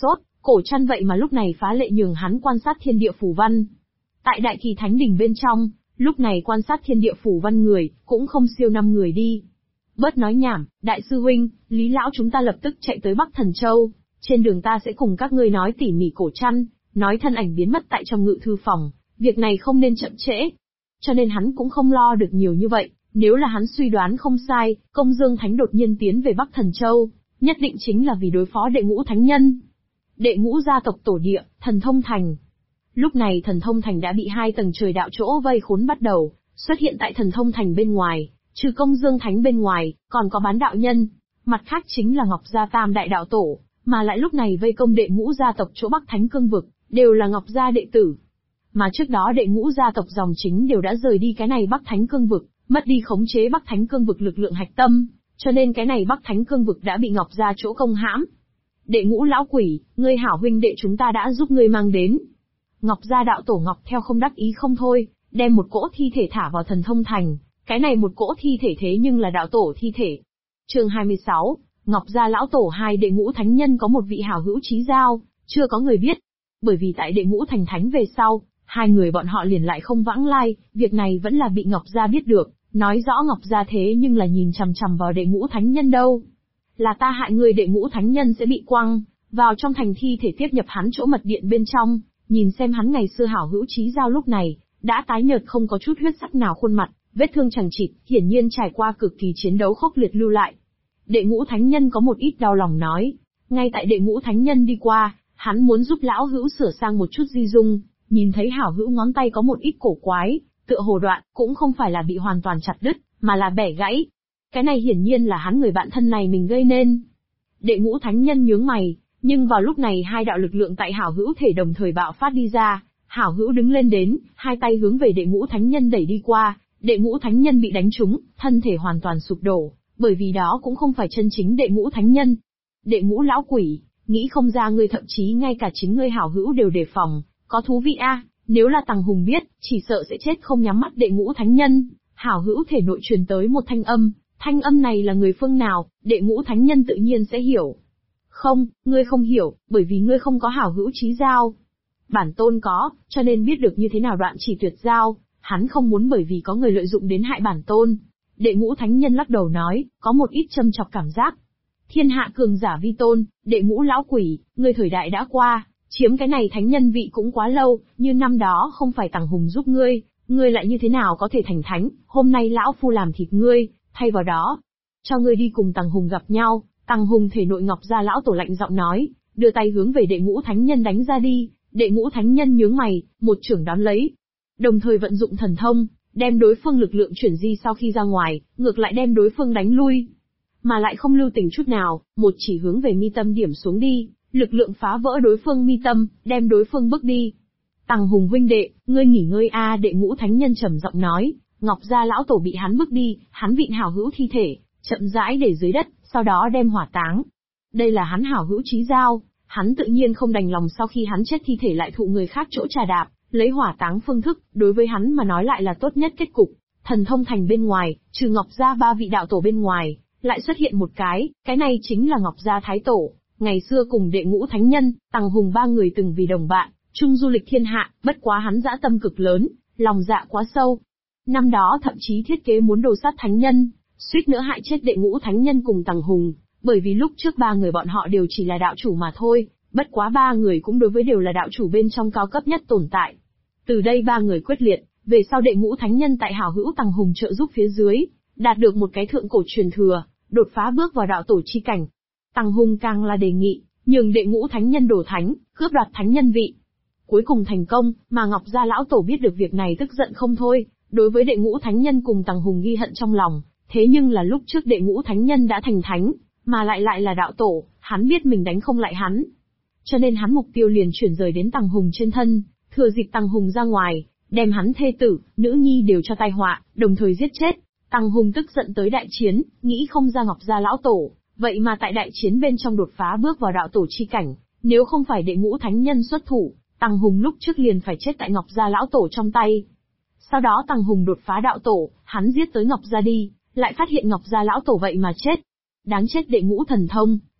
Speaker 2: Cổ Trăn vậy mà lúc này phá lệ nhường hắn quan sát thiên địa phù văn. Tại Đại Kỳ Thánh Đình bên trong, lúc này quan sát thiên địa phù văn người, cũng không siêu 5 người đi. Bớt nói nhảm, đại sư huynh, Lý lão chúng ta lập tức chạy tới Bắc Thần Châu, trên đường ta sẽ cùng các ngươi nói tỉ mỉ. Cổ Trăn nói thân ảnh biến mất tại trong ngự thư phòng, việc này không nên chậm trễ. Cho nên hắn cũng không lo được nhiều như vậy, nếu là hắn suy đoán không sai, Công Dương Thánh đột nhiên tiến về Bắc Thần Châu, nhất định chính là vì đối phó Đệ Ngũ Thánh Nhân. Đệ Ngũ gia tộc tổ địa, Thần Thông Thành. Lúc này Thần Thông Thành đã bị 2 tầng trời đạo chỗ vây khốn bắt đầu, xuất hiện tại Thần Thông Thành bên ngoài, trừ Công Dương Thánh bên ngoài, còn có Bán đạo nhân, mặt khác chính là Ngọc Gia Tam đại đạo tổ, mà lại lúc này vây công Đệ Ngũ gia tộc chỗ Bắc Thánh Cương vực, đều là Ngọc gia đệ tử. Mà trước đó Đệ Ngũ gia tộc dòng chính đều đã rời đi cái này Bắc Thánh Cương vực, mất đi khống chế Bắc Thánh Cương vực lực lượng hạch tâm, cho nên cái này Bắc Thánh Cương vực đã bị Ngọc gia chỗ công hãm. Đệ Ngũ lão quỷ, ngươi hảo huynh đệ chúng ta đã giúp ngươi mang đến. Ngọc gia đạo tổ Ngọc Theo không đắc ý không thôi, đem một cỗ thi thể thả vào Thần Thông Thành, cái này một cỗ thi thể thế nhưng là đạo tổ thi thể. Chương 26, Ngọc gia lão tổ 2 Đệ Ngũ Thánh Nhân có một vị hảo hữu chí giao, chưa có người biết. Bởi vì tại Đệ Ngũ thành thánh về sau, 2 người bọn họ liền lại không vãng lai, việc này vẫn là bị Ngọc gia biết được, nói rõ Ngọc gia thế nhưng là nhìn chằm chằm vào Đệ Ngũ Thánh Nhân đâu. Là ta hại người, Đệ Ngũ Thánh Nhân sẽ bị quăng vào trong thành thi thể tiếp nhập hắn chỗ mật điện bên trong, nhìn xem hắn ngày xưa hảo hữu chí giao lúc này, đã tái nhợt không có chút huyết sắc nào khuôn mặt, vết thương chằng chịt, hiển nhiên trải qua cực kỳ chiến đấu khốc liệt lưu lại. Đệ Ngũ Thánh Nhân có một ít đau lòng nói, ngay tại Đệ Ngũ Thánh Nhân đi qua, hắn muốn giúp lão hữu sửa sang một chút di dung, nhìn thấy hảo hữu ngón tay có một ít cổ quái, tựa hồ đoạn, cũng không phải là bị hoàn toàn chặt đứt, mà là bẻ gãy. Cái này hiển nhiên là hắn người bạn thân này mình gây nên. Đệ Ngũ Thánh Nhân nhướng mày, nhưng vào lúc này 2 đạo lực lượng tại hảo hữu thể đồng thời bạo phát đi ra, hảo hữu đứng lên đến, 2 tay hướng về Đệ Ngũ Thánh Nhân đẩy đi qua, Đệ Ngũ Thánh Nhân bị đánh trúng, thân thể hoàn toàn sụp đổ, bởi vì đó cũng không phải chân chính Đệ Ngũ Thánh Nhân. Đệ Ngũ lão quỷ, nghĩ không ra ngươi thậm chí ngay cả chính ngươi hảo hữu đều đề phòng, có thú vị a. Nếu là Tằng Hùng biết, chỉ sợ sẽ chết không nhắm mắt. Đệ Ngũ Thánh Nhân, hảo hữu thể nội truyền tới một thanh âm này là người phương nào, Đệ Ngũ Thánh Nhân tự nhiên sẽ hiểu. Không, ngươi không hiểu, bởi vì ngươi không có hảo hữu chí giao. Bản tôn có, cho nên biết được như thế nào đoạn chỉ tuyệt giao, hắn không muốn bởi vì có người lợi dụng đến hại bản tôn. Đệ Ngũ Thánh Nhân lắc đầu nói, có một ít châm chọc cảm giác. Thiên hạ cường giả vi tôn, Đệ Ngũ lão quỷ, ngươi thời đại đã qua, chiếm cái này thánh nhân vị cũng quá lâu, như năm đó không phải Tằng Hùng giúp ngươi lại như thế nào có thể thành thánh, hôm nay lão phu làm thịt ngươi, thay vào đó, cho ngươi đi cùng Tằng Hùng gặp nhau. Tằng Hùng thể nội Ngọc gia lão tổ lạnh giọng nói, đưa tay hướng về Đệ Ngũ Thánh Nhân đánh ra đi. Đệ Ngũ Thánh Nhân nhướng mày, một chưởng đón lấy, đồng thời vận dụng thần thông, đem đối phương lực lượng chuyển di sau khi ra ngoài, ngược lại đem đối phương đánh lui, mà lại không lưu tình chút nào, một chỉ hướng về mi tâm điểm xuống đi, lực lượng phá vỡ đối phương mi tâm, đem đối phương bước đi. Tằng Hùng huynh đệ, ngươi nghỉ ngơi a. Đệ Ngũ Thánh Nhân trầm giọng nói, Ngọc gia lão tổ bị hắn bước đi, hắn vịn hảo hữu thi thể, chậm rãi để dưới đất, sau đó đem hỏa táng. Đây là hắn hảo hữu chí giao, hắn tự nhiên không đành lòng sau khi hắn chết thi thể lại thụ người khác chỗ trà đạp, lấy hỏa táng phương thức, đối với hắn mà nói lại là tốt nhất kết cục. Thần Thông thành bên ngoài, trừ Ngọc gia 3 vị đạo tổ bên ngoài, lại xuất hiện một cái này chính là Ngọc gia thái tổ. Ngày xưa cùng Đệ Ngũ Thánh Nhân, Tằng Hùng 3 người từng vì đồng bạn, chung du lịch thiên hạ, bất quá hắn dã tâm cực lớn, lòng dạ quá sâu. Năm đó thậm chí thiết kế muốn đồ sát thánh nhân, suýt nữa hại chết Đệ Ngũ Thánh Nhân cùng Tằng Hùng, bởi vì lúc trước 3 người bọn họ đều chỉ là đạo chủ mà thôi, bất quá 3 người cũng đối với đều là đạo chủ bên trong cao cấp nhất tồn tại. Từ đây 3 người quyết liệt, về sau Đệ Ngũ Thánh Nhân tại hảo hữu Tằng Hùng trợ giúp phía dưới, đạt được một cái thượng cổ truyền thừa, đột phá bước vào đạo tổ chi cảnh. Tằng Hùng càng là đề nghị, nhường Đệ Ngũ Thánh Nhân đổ thánh, cướp đoạt thánh nhân vị. Cuối cùng thành công, mà Ngọc gia lão tổ biết được việc này tức giận không thôi, đối với Đệ Ngũ Thánh Nhân cùng Tằng Hùng ghi hận trong lòng, thế nhưng là lúc trước Đệ Ngũ Thánh Nhân đã thành thánh, mà lại là đạo tổ, hắn biết mình đánh không lại hắn. Cho nên hắn mục tiêu liền chuyển rời đến Tằng Hùng trên thân, thừa dịp Tằng Hùng ra ngoài, đem hắn thê tử, nữ nhi đều cho tai họa, đồng thời giết chết. Tằng Hùng tức giận tới đại chiến, nghĩ không ra Ngọc gia lão tổ, vậy mà tại đại chiến bên trong đột phá bước vào đạo tổ chi cảnh, nếu không phải Đệ Ngũ Thánh Nhân xuất thủ, Tằng Hùng lúc trước liền phải chết tại Ngọc gia lão tổ trong tay. Sau đó Tằng Hùng đột phá đạo tổ, hắn giết tới Ngọc gia đi, lại phát hiện Ngọc gia lão tổ vậy mà chết. Đáng chết Đệ Ngũ thần thông,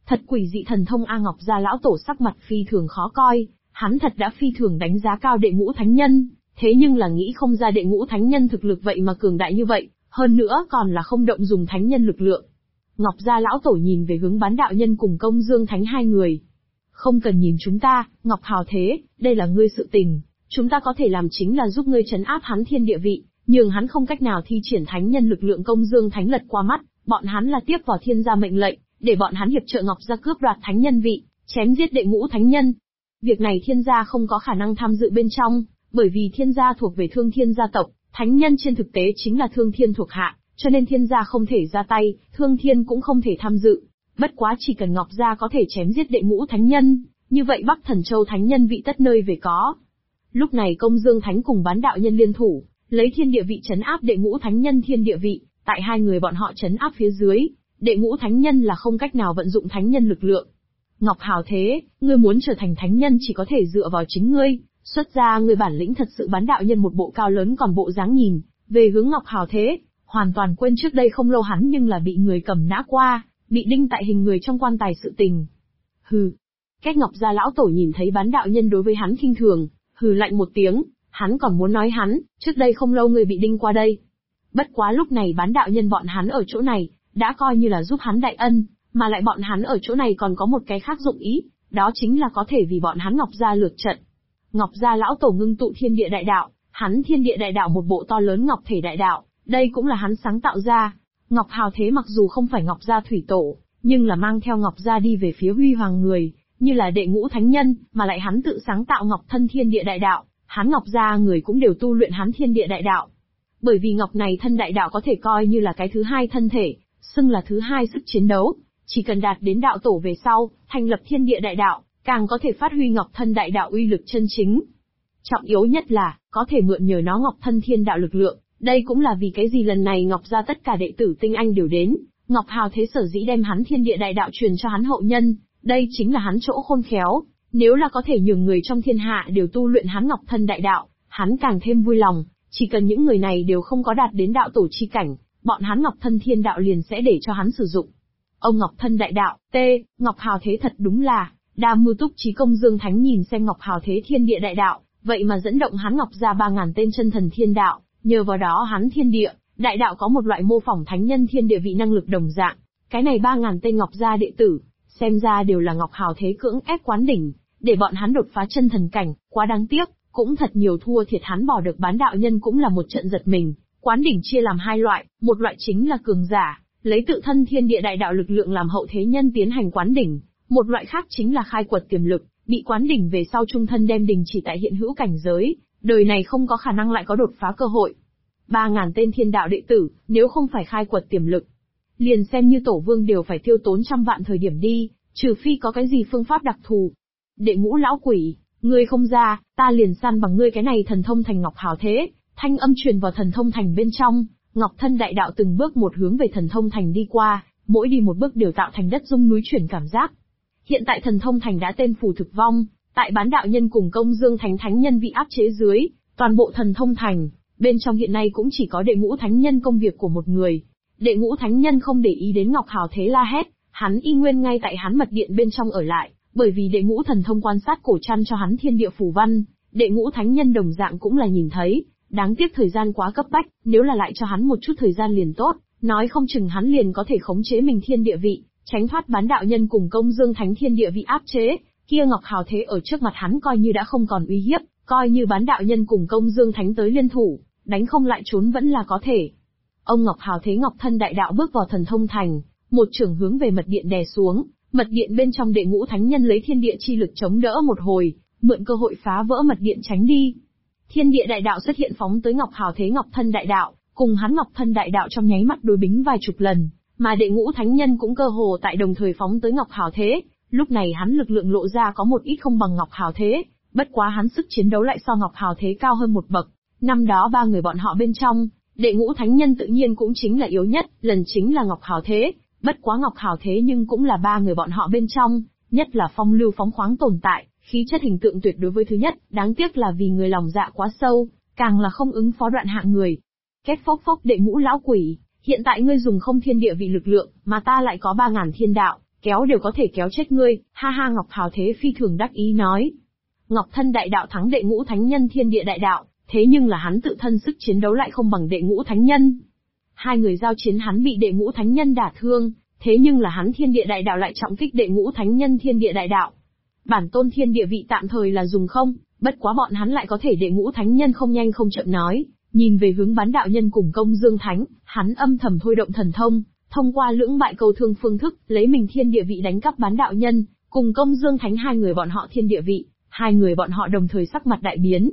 Speaker 2: Thật quỷ dị thần thông A. Ngọc Gia lão tổ sắc mặt phi thường khó coi, hắn thật đã phi thường đánh giá cao đệ ngũ thánh nhân, thế nhưng là nghĩ không ra đệ ngũ thánh nhân thực lực vậy mà cường đại như vậy, hơn nữa còn là không động dùng thánh nhân lực lượng. Ngọc Gia lão tổ nhìn về hướng Bán đạo nhân cùng Công Dương Thánh hai người. Không cần nhìn chúng ta, Ngọc Hào Thế, đây là ngươi sự tình, chúng ta có thể làm chính là giúp ngươi trấn áp hắn thiên địa vị, nhường hắn không cách nào thi triển thánh nhân lực lượng. Công Dương Thánh lật qua mắt, bọn hắn là tiếp vào thiên gia mệnh lệnh, để bọn hắn hiệp trợ Ngọc Gia cướp đoạt thánh nhân vị, chém giết đệ ngũ thánh nhân. Việc này thiên gia không có khả năng tham dự bên trong, bởi vì thiên gia thuộc về Thương Thiên gia tộc, thánh nhân trên thực tế chính là Thương Thiên thuộc hạ, cho nên thiên gia không thể ra tay, Thương Thiên cũng không thể tham dự. Bất quá chỉ cần Ngọc Gia có thể chém giết đệ ngũ thánh nhân, như vậy Bắc Thần Châu thánh nhân vị tất nơi về có. Lúc này Công Dương Thánh cùng Bán đạo nhân liên thủ, lấy thiên địa vị trấn áp đệ ngũ thánh nhân thiên địa vị, tại hai người bọn họ trấn áp phía dưới, đệ ngũ thánh nhân là không cách nào vận dụng thánh nhân lực lượng. Ngọc Hào Thế, ngươi muốn trở thành thánh nhân chỉ có thể dựa vào chính ngươi, xuất ra ngươi bản lĩnh thật sự. Bán đạo nhân một bộ cao lớn còn bộ dáng nhìn về hướng Ngọc Hào Thế, hoàn toàn quên trước đây không lâu hắn nhưng là bị người cầm nã qua, bị đinh tại hình người trong quan tài sự tình. Hừ. Cách Ngọc Gia lão tổ nhìn thấy Bán đạo nhân đối với hắn khinh thường, hừ lạnh một tiếng, hắn còn muốn nói hắn, trước đây không lâu người bị đinh qua đây. Bất quá lúc này Bán đạo nhân bọn hắn ở chỗ này, đã coi như là giúp hắn đại ân, mà lại bọn hắn ở chỗ này còn có một cái khác dụng ý, đó chính là có thể vì bọn hắn Ngọc Gia lược trận. Ngọc Gia lão tổ ngưng tụ thiên địa đại đạo, hắn thiên địa đại đạo một bộ to lớn ngọc thể đại đạo, đây cũng là hắn sáng tạo ra. Ngọc Hào Thế mặc dù không phải Ngọc Gia thủy tổ, nhưng là mang theo Ngọc Gia đi về phía huy hoàng người, như là đệ ngũ thánh nhân, mà lại hắn tự sáng tạo Ngọc Thân thiên địa đại đạo, hắn Ngọc Gia người cũng đều tu luyện hắn thiên địa đại đạo. Bởi vì Ngọc này thân đại đạo có thể coi như là cái thứ hai thân thể, xưng là thứ hai sức chiến đấu, chỉ cần đạt đến đạo tổ về sau, thành lập thiên địa đại đạo, càng có thể phát huy Ngọc Thân đại đạo uy lực chân chính. Trọng yếu nhất là, có thể mượn nhờ nó Ngọc Thân thiên đạo lực lượng, đây cũng là vì cái gì lần này Ngọc Gia tất cả đệ tử tinh anh đều đến, Ngọc Hào Thế sở dĩ đem hắn thiên địa đại đạo truyền cho hắn hậu nhân, đây chính là hắn chỗ khôn khéo, nếu là có thể nhường người trong thiên hạ đều tu luyện hắn Ngọc Thân đại đạo, hắn càng thêm vui lòng, chỉ cần những người này đều không có đạt đến đạo tổ chi cảnh, bọn hắn Ngọc Thân thiên đạo liền sẽ để cho hắn sử dụng. Ông Ngọc Thân đại đạo, Ngọc Hào Thế thật đúng là, đa mưu túc trí. Công Dương Thánh nhìn xem Ngọc Hào Thế thiên địa đại đạo, vậy mà dẫn động hắn Ngọc Gia 3000 tên chân thần thiên đạo, nhờ vào đó hắn thiên địa đại đạo có một loại mô phỏng thánh nhân thiên địa vị năng lực đồng dạng. Cái này 3000 tên Ngọc Gia đệ tử, xem ra đều là Ngọc Hào Thế cưỡng ép quán đỉnh, để bọn hắn đột phá chân thần cảnh, quá đáng tiếc, cũng thật nhiều thua thiệt. Hắn bỏ được Bán đạo nhân cũng là một trận giật mình. Quán đỉnh chia làm hai loại, một loại chính là cường giả, lấy tự thân thiên địa đại đạo lực lượng làm hậu thế nhân tiến hành quán đỉnh, một loại khác chính là khai quật tiềm lực, bị quán đỉnh về sau trung thân đem đình chỉ tại hiện hữu cảnh giới, đời này không có khả năng lại có đột phá cơ hội. 3000 tên thiên đạo đệ tử, nếu không phải khai quật tiềm lực, liền xem như tổ vương đều phải tiêu tốn trăm vạn thời điểm đi, trừ phi có cái gì phương pháp đặc thù. Đệ ngũ lão quỷ, ngươi không ra, ta liền săn bằng ngươi cái này thần thông thành. Ngọc Hào Thế, thanh âm truyền vào thần thông thành bên trong, Ngọc Thân đại đạo từng bước một hướng về thần thông thành đi qua, mỗi đi một bước đều tạo thành đất rung núi chuyển cảm giác. Hiện tại thần thông thành đã tên phù thực vong, tại Bán đạo nhân cùng Công Dương Thánh thánh nhân vị áp chế dưới, toàn bộ thần thông thành bên trong hiện nay cũng chỉ có đệ ngũ thánh nhân công việc của một người. Đệ ngũ thánh nhân không để ý đến Ngọc Hào Thế la hét, hắn y nguyên ngay tại hắn mật điện bên trong ở lại, bởi vì đệ ngũ thần thông quan sát cổ chăn cho hắn thiên địa phù văn, đệ ngũ thánh nhân đồng dạng cũng là nhìn thấy, đáng tiếc thời gian quá cấp bách, nếu là lại cho hắn một chút thời gian liền tốt, nói không chừng hắn liền có thể khống chế mình thiên địa vị, tránh thoát Bán đạo nhân cùng Công Dương Thánh thiên địa vị áp chế, kia Ngọc Hào Thế ở trước mặt hắn coi như đã không còn uy hiếp, coi như Bán đạo nhân cùng Công Dương Thánh tới liên thủ, đánh không lại trốn vẫn là có thể. Ông Ngọc Hào Thế Ngọc Thân đại đạo bước vào thần thông thành, một chưởng hướng về mật điện đè xuống, mật điện bên trong đệ ngũ thánh nhân lấy thiên địa chi lực chống đỡ một hồi, mượn cơ hội phá vỡ mật điện tránh đi. Thiên địa đại đạo xuất hiện phóng tới Ngọc Hào Thế Ngọc Thân đại đạo, cùng hắn Ngọc Thân đại đạo trong nháy mắt đối bính vài chục lần, mà đệ ngũ thánh nhân cũng cơ hồ tại đồng thời phóng tới Ngọc Hào Thế. Lúc này hắn lực lượng lộ ra có một ít không bằng Ngọc Hào Thế, bất quá hắn sức chiến đấu lại so Ngọc Hào Thế cao hơn một bậc. Năm đó ba người bọn họ bên trong, đệ ngũ thánh nhân tự nhiên cũng chính là yếu nhất, lần chính là Ngọc Hào Thế, bất quá Ngọc Hào Thế nhưng cũng là ba người bọn họ bên trong, nhất là phong lưu phóng khoáng tồn tại, khí chất hình tượng tuyệt đối với thứ nhất, đáng tiếc là vì người lòng dạ quá sâu, càng là không ứng phó đoạn hạng người. Kết phốc phốc đệ ngũ lão quỷ, hiện tại ngươi dùng không thiên địa vị lực lượng, mà ta lại có 3000 thiên đạo, kéo đều có thể kéo chết ngươi, ha ha. Ngọc Hào Thế phi thường đắc ý nói. Ngọc Thân Đại Đạo thắng Đệ Ngũ Thánh Nhân Thiên Địa Đại Đạo, thế nhưng là hắn tự thân sức chiến đấu lại không bằng Đệ Ngũ Thánh Nhân. Hai người giao chiến hắn bị Đệ Ngũ Thánh Nhân đả thương, thế nhưng là hắn Thiên Địa Đại Đạo lại trọng kích Đệ Ngũ Thánh Nhân Thiên Địa Đại Đạo. Bản tôn thiên địa vị tạm thời là dùng không, bất quá bọn hắn lại có thể. Đệ Ngũ Thánh Nhân không nhanh không chậm nói, nhìn về hướng Bán Đạo Nhân cùng Công Dương Thánh, hắn âm thầm thôi động thần thông, thông qua lưỡng bại cầu thương phương thức, lấy mình thiên địa vị đánh cắp Bán Đạo Nhân, cùng Công Dương Thánh hai người bọn họ thiên địa vị. Hai người bọn họ đồng thời sắc mặt đại biến.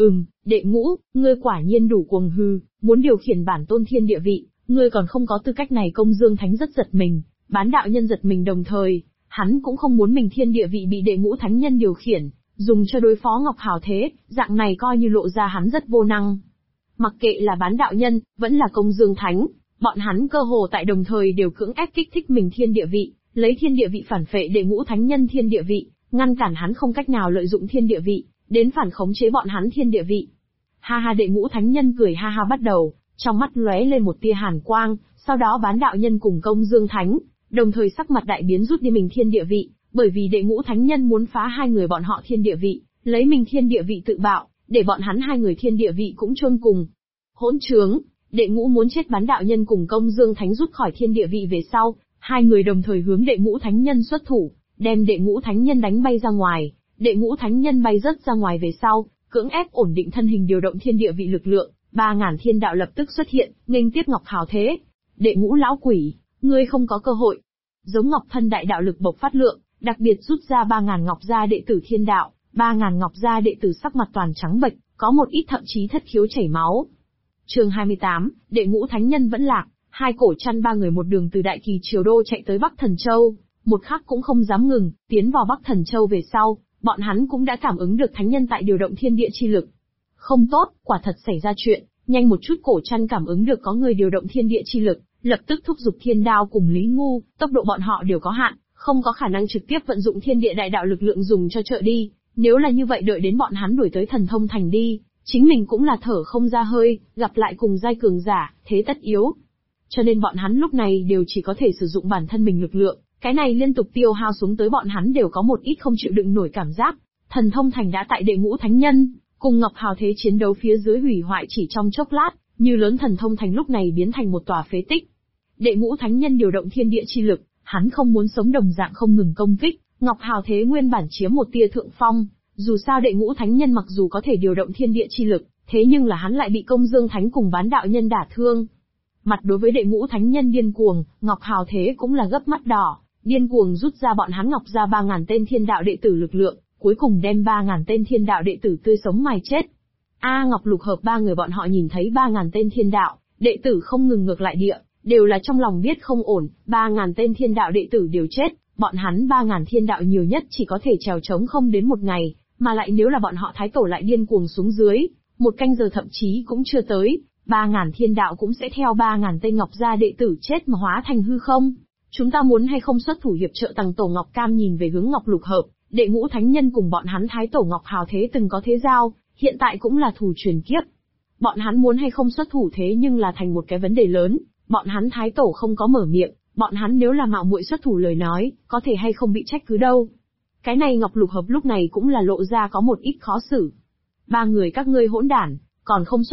Speaker 2: Đệ Ngũ, ngươi quả nhiên đủ cuồng hư, muốn điều khiển bản tôn thiên địa vị, ngươi còn không có tư cách này. Công Dương Thánh rất giật mình, Bán Đạo Nhân giật mình đồng thời, hắn cũng không muốn mình thiên địa vị bị Đệ Ngũ Thánh Nhân điều khiển, dùng cho đối phó Ngọc Hào Thế, dạng này coi như lộ ra hắn rất vô năng. Mặc kệ là Bán Đạo Nhân, vẫn là Công Dương Thánh, bọn hắn cơ hồ tại đồng thời đều cưỡng ép kích thích mình thiên địa vị, lấy thiên địa vị phản phệ Đệ Ngũ Thánh Nhân thiên địa vị, ngăn cản hắn không cách nào lợi dụng thiên địa vị, đến phản khống chế bọn hắn thiên địa vị. Ha ha. Đệ Ngũ Thánh Nhân cười ha ha bắt đầu, trong mắt lóe lên một tia hàn quang, sau đó Bán Đạo Nhân cùng Công Dương Thánh, đồng thời sắc mặt đại biến rút đi mình thiên địa vị, bởi vì Đệ Ngũ Thánh Nhân muốn phá hai người bọn họ thiên địa vị, lấy mình thiên địa vị tự bạo, để bọn hắn hai người thiên địa vị cũng chôn cùng. Hỗn trướng, Đệ Ngũ muốn chết. Bán Đạo Nhân cùng Công Dương Thánh rút khỏi thiên địa vị về sau, hai người đồng thời hướng Đệ Ngũ Thánh Nhân xuất thủ, đem Đệ Ngũ Thánh Nhân đánh bay ra ngoài. Đệ Ngũ Thánh Nhân bay rớt ra ngoài về sau, cưỡng ép ổn định thân hình, điều động thiên địa vị lực lượng, 3000 thiên đạo lập tức xuất hiện, nghênh tiếp Ngọc Hào Thế. Đệ Ngũ lão quỷ, ngươi không có cơ hội. Giống Ngọc Thân Đại Đạo lực bộc phát lượng, đặc biệt rút ra 3000 ngọc gia đệ tử thiên đạo, 3000 ngọc gia đệ tử sắc mặt toàn trắng bệch, có một ít thậm chí thất khiếu chảy máu. Chương 28, Đệ Ngũ Thánh Nhân vẫn lạc, hai cổ chăn ba người một đường từ Đại Kỳ Triều Đô chạy tới Bắc Thần Châu, một khắc cũng không dám ngừng, tiến vào Bắc Thần Châu về sau, bọn hắn cũng đã cảm ứng được thánh nhân tại điều động thiên địa chi lực. Không tốt, quả thật xảy ra chuyện, nhanh một chút. Cổ chăn cảm ứng được có người điều động thiên địa chi lực, lập tức thúc giục Thiên Đao cùng Lý Ngu, tốc độ bọn họ đều có hạn, không có khả năng trực tiếp vận dụng thiên địa đại đạo lực lượng dùng cho trợ đi, nếu là như vậy đợi đến bọn hắn đuổi tới Thần Thông Thành đi, chính mình cũng là thở không ra hơi, gặp lại cùng giai cường giả, thế tất yếu. Cho nên bọn hắn lúc này đều chỉ có thể sử dụng bản thân mình lực lượng, cái này liên tục tiêu hao xuống tới bọn hắn đều có một ít không chịu đựng nổi cảm giác. Thần Thông Thành đã tại Đệ Ngũ Thánh Nhân cùng Ngọc Hào Thế chiến đấu phía dưới hủy hoại chỉ trong chốc lát, như lớn Thần Thông Thành lúc này biến thành một tòa phế tích. Đệ Ngũ Thánh Nhân điều động thiên địa chi lực, hắn không muốn sống đồng dạng không ngừng công kích, Ngọc Hào Thế nguyên bản chiếm một tia thượng phong, dù sao Đệ Ngũ Thánh Nhân mặc dù có thể điều động thiên địa chi lực, thế nhưng là hắn lại bị Công Dương Thánh cùng Bán Đạo Nhân đả thương. Mặt đối với Đệ Ngũ Thánh Nhân điên cuồng, Ngọc Hào Thế cũng là gấp mắt đỏ, điên cuồng rút ra bọn hắn Ngọc ra 3000 tên thiên đạo đệ tử lực lượng, cuối cùng đem 3000 tên thiên đạo đệ tử tươi sống mài chết. Ngọc Lục Hợp ba người bọn họ nhìn thấy 3000 tên thiên đạo đệ tử không ngừng ngược lại địa, đều là trong lòng biết không ổn, 3000 tên thiên đạo đệ tử đều chết, bọn hắn 3000 thiên đạo nhiều nhất chỉ có thể trèo trống không đến một ngày, mà lại nếu là bọn họ thái tổ lại điên cuồng xuống dưới, một canh giờ thậm chí cũng chưa tới, 3000 thiên đạo cũng sẽ theo 3000 tên Ngọc gia đệ tử chết mà hóa thành hư không. Chúng ta muốn hay không xuất thủ hiệp trợ Tằng Tổ Ngọc Cam nhìn về hướng Ngọc Lục Hợp, Đệ Ngũ Thánh Nhân cùng bọn hắn thái tổ Ngọc Hào Thế từng có thế giao, hiện tại cũng là thù truyền kiếp. Bọn hắn muốn hay không xuất thủ thế nhưng là thành một cái vấn đề lớn, bọn hắn thái tổ không có mở miệng, bọn hắn nếu là mạo muội xuất thủ lời nói, có thể hay không bị trách cứ đâu. Cái này Ngọc Lục Hợp lúc này cũng là lộ ra có một ít khó xử. Ba người các ngươi hỗn đản, còn không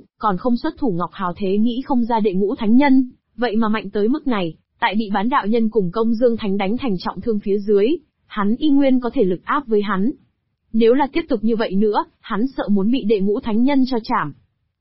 Speaker 2: xuất thủ. Ngọc Hào Thế nghĩ không ra Đệ Ngũ Thánh Nhân, vậy mà mạnh tới mức này, tại bị Bán Đạo Nhân cùng Công Dương Thánh đánh thành trọng thương phía dưới, hắn y nguyên có thể lực áp với hắn. Nếu là tiếp tục như vậy nữa, hắn sợ muốn bị Đệ Ngũ Thánh Nhân cho chảm.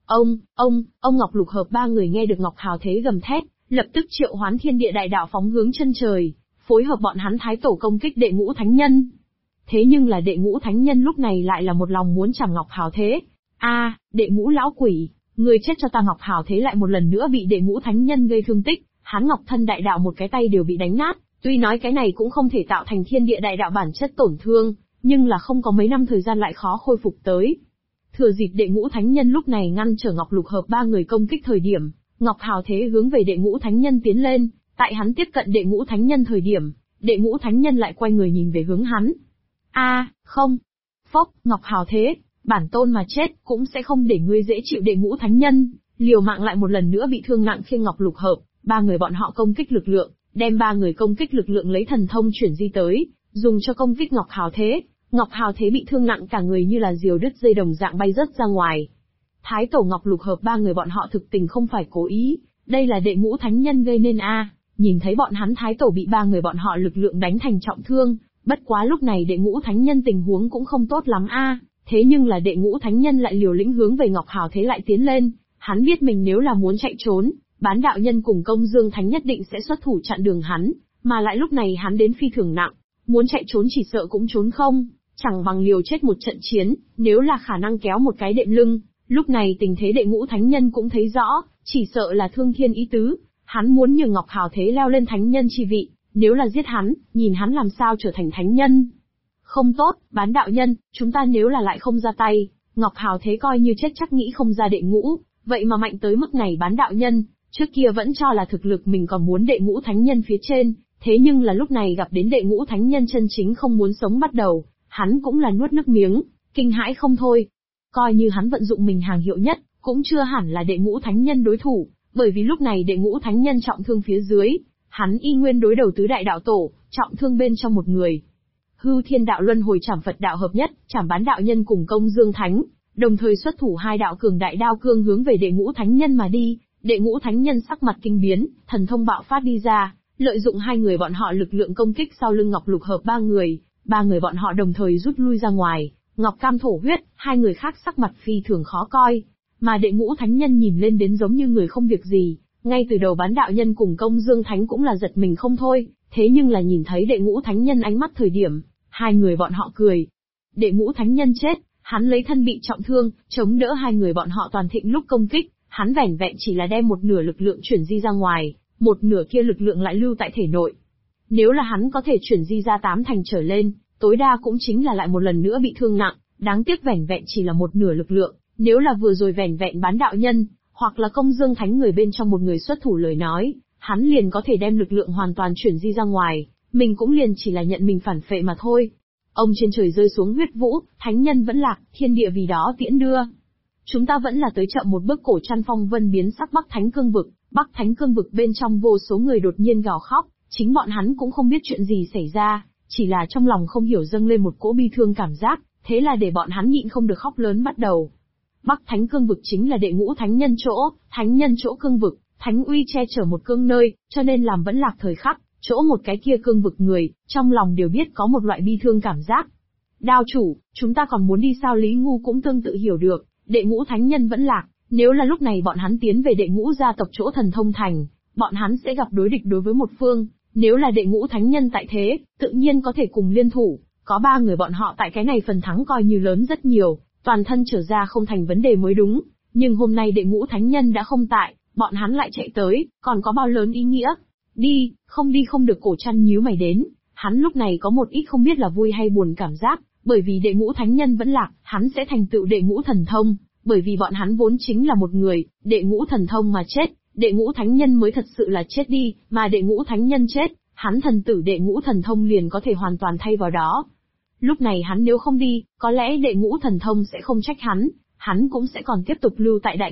Speaker 2: Ông Ngọc Lục Hợp ba người nghe được Ngọc Hào Thế gầm thét, lập tức triệu hoán thiên địa đại đạo phóng hướng chân trời, phối hợp bọn hắn thái tổ công kích Đệ Ngũ Thánh Nhân. Thế nhưng là Đệ Ngũ Thánh Nhân lúc này lại là một lòng muốn chảm Ngọc Hào Thế. Đệ Ngũ lão quỷ, người chết cho ta. Ngọc Hào Thế lại một lần nữa bị Đệ Ngũ Thánh Nhân gây thương tích, hắn Ngọc Thân Đại Đạo một cái tay đều bị đánh nát, tuy nói cái này cũng không thể tạo thành thiên địa đại đạo bản chất tổn thương, nhưng là không có mấy năm thời gian lại khó khôi phục tới. Thừa dịp Đệ Ngũ Thánh Nhân lúc này ngăn trở Ngọc Lục Hợp ba người công kích thời điểm, Ngọc Hào Thế hướng về Đệ Ngũ Thánh Nhân tiến lên, tại hắn tiếp cận Đệ Ngũ Thánh Nhân thời điểm, Đệ Ngũ Thánh Nhân lại quay người nhìn về hướng hắn. Không. Phốc, Ngọc Hào Thế, bản tôn mà chết, cũng sẽ không để ngươi dễ chịu. Đệ Ngũ Thánh Nhân liều mạng lại một lần nữa bị thương nặng. Khi Ngọc Lục Hợp ba người bọn họ công kích lực lượng, đem 3 người công kích lực lượng lấy thần thông chuyển di tới, dùng cho công kích Ngọc Hào Thế. Ngọc Hào Thế bị thương nặng cả người như là diều đứt dây đồng dạng bay rớt ra ngoài. Thái Tổ Ngọc Lục Hợp 3 người bọn họ thực tình không phải cố ý, đây là Đệ Ngũ Thánh Nhân gây nên a. Nhìn thấy bọn hắn Thái Tổ bị 3 người bọn họ lực lượng đánh thành trọng thương, bất quá lúc này Đệ Ngũ Thánh Nhân tình huống cũng không tốt lắm a. Thế nhưng là Đệ Ngũ Thánh Nhân lại liều lĩnh hướng về Ngọc Hào Thế lại tiến lên, hắn biết mình nếu là muốn chạy trốn, Bán Đạo Nhân cùng Công Dương Thánh nhất định sẽ xuất thủ chặn đường hắn, mà lại lúc này hắn đến phi thường nặng, muốn chạy trốn chỉ sợ cũng trốn không, chẳng bằng liều chết một trận chiến, nếu là khả năng kéo một cái đệm lưng. Lúc này tình thế Đệ Ngũ Thánh Nhân cũng thấy rõ, chỉ sợ là thương thiên ý tứ, hắn muốn nhường Ngọc Hào Thế leo lên thánh nhân chi vị, nếu là giết hắn, nhìn hắn làm sao trở thành thánh nhân. Không tốt, Bán Đạo Nhân, chúng ta nếu là lại không ra tay, Ngọc Hào Thế coi như chết chắc nghĩ không ra đệ ngũ, vậy mà mạnh tới mức này Bán Đạo Nhân, trước kia vẫn cho là thực lực mình còn muốn Đệ Ngũ Thánh Nhân phía trên, thế nhưng là lúc này gặp đến Đệ Ngũ Thánh Nhân chân chính không muốn sống bắt đầu, hắn cũng là nuốt nước miếng, kinh hãi không thôi. Coi như hắn vận dụng mình hàng hiệu nhất, cũng chưa hẳn là Đệ Ngũ Thánh Nhân đối thủ, bởi vì lúc này Đệ Ngũ Thánh Nhân trọng thương phía dưới, hắn y nguyên đối đầu tứ đại đạo tổ, trọng thương bên trong một người. Hư Thiên Đạo Luân Hồi Trảm Phật Đạo hợp nhất, Trảm Bán Đạo Nhân cùng Công Dương Thánh, đồng thời xuất thủ 2 đạo cường đại đao cương hướng về Đệ Ngũ Thánh Nhân mà đi. Đệ Ngũ Thánh Nhân sắc mặt kinh biến, thần thông bạo phát đi ra, lợi dụng 2 người bọn họ lực lượng công kích sau lưng Ngọc Lục Hợp 3 người bọn họ đồng thời rút lui ra ngoài. Ngọc Cam Thổ Huyết, 2 người khác sắc mặt phi thường khó coi, mà Đệ Ngũ Thánh Nhân nhìn lên đến giống như người không việc gì, ngay từ đầu Bán Đạo Nhân cùng Công Dương Thánh cũng là giật mình không thôi, thế nhưng là nhìn thấy Đệ Ngũ Thánh Nhân ánh mắt thời điểm, 2 người bọn họ cười. Đệ Ngũ Thánh Nhân chết, hắn lấy thân bị trọng thương, chống đỡ 2 người bọn họ toàn thịnh lúc công kích, hắn vẻn vẹn chỉ là đem một nửa lực lượng chuyển di ra ngoài, một nửa kia lực lượng lại lưu tại thể nội. Nếu là hắn có thể chuyển di ra 8 thành trở lên, tối đa cũng chính là lại một lần nữa bị thương nặng, đáng tiếc vẻn vẹn chỉ là một nửa lực lượng, nếu là vừa rồi vẻn vẹn Bán Đạo Nhân, hoặc là Công Dương Thánh người bên trong một người xuất thủ lời nói, hắn liền có thể đem lực lượng hoàn toàn chuyển di ra ngoài, mình cũng liền chỉ là nhận mình phản phệ mà thôi. Ông trên trời rơi xuống huyết vũ, thánh nhân vẫn lạc, thiên địa vì đó tiễn đưa. Chúng ta vẫn là tới chậm một bước. Cổ Trăn phong vân biến sắc Bắc Thánh Cương Vực, Bắc Thánh Cương Vực bên trong vô số người đột nhiên gào khóc, chính bọn hắn cũng không biết chuyện gì xảy ra, chỉ là trong lòng không hiểu dâng lên một cỗ bi thương cảm giác, thế là để bọn hắn nhịn không được khóc lớn bắt đầu. Bắc Thánh Cương Vực chính là Đệ Ngũ Thánh Nhân chỗ, thánh nhân chỗ cương vực, thánh uy che chở một cương nơi, cho nên làm vẫn lạc thời khắc, chỗ một cái kia cương vực người, trong lòng đều biết có một loại bi thương cảm giác. Đao chủ, chúng ta còn muốn đi sao? Lý Ngu cũng tương tự hiểu được, Đệ Ngũ Thánh Nhân vẫn lạc, nếu là lúc này bọn hắn tiến về Đệ Ngũ gia tộc chỗ Thần Thông Thành, bọn hắn sẽ gặp đối địch đối với một phương, nếu là Đệ Ngũ Thánh Nhân tại thế, tự nhiên có thể cùng liên thủ, có 3 người bọn họ tại cái này phần thắng coi như lớn rất nhiều, toàn thân trở ra không thành vấn đề mới đúng, nhưng hôm nay Đệ Ngũ Thánh Nhân đã không tại, bọn hắn lại chạy tới, còn có bao lớn ý nghĩa? Đi không được. Cổ Trăn nhíu mày đến, hắn lúc này có một ít không biết là vui hay buồn cảm giác, bởi vì Đệ Ngũ Thánh Nhân vẫn lạc, hắn sẽ thành tựu Đệ Ngũ Thần Thông, bởi vì bọn hắn vốn chính là một người, Đệ Ngũ Thần Thông mà chết, Đệ Ngũ Thánh Nhân mới thật sự là chết đi, mà Đệ Ngũ Thánh Nhân chết, hắn thần tử Đệ Ngũ Thần Thông liền có thể hoàn toàn thay vào đó. Lúc này hắn nếu không đi, có lẽ Đệ Ngũ Thần Thông sẽ không trách hắn cũng sẽ còn tiếp tục lưu tại Đại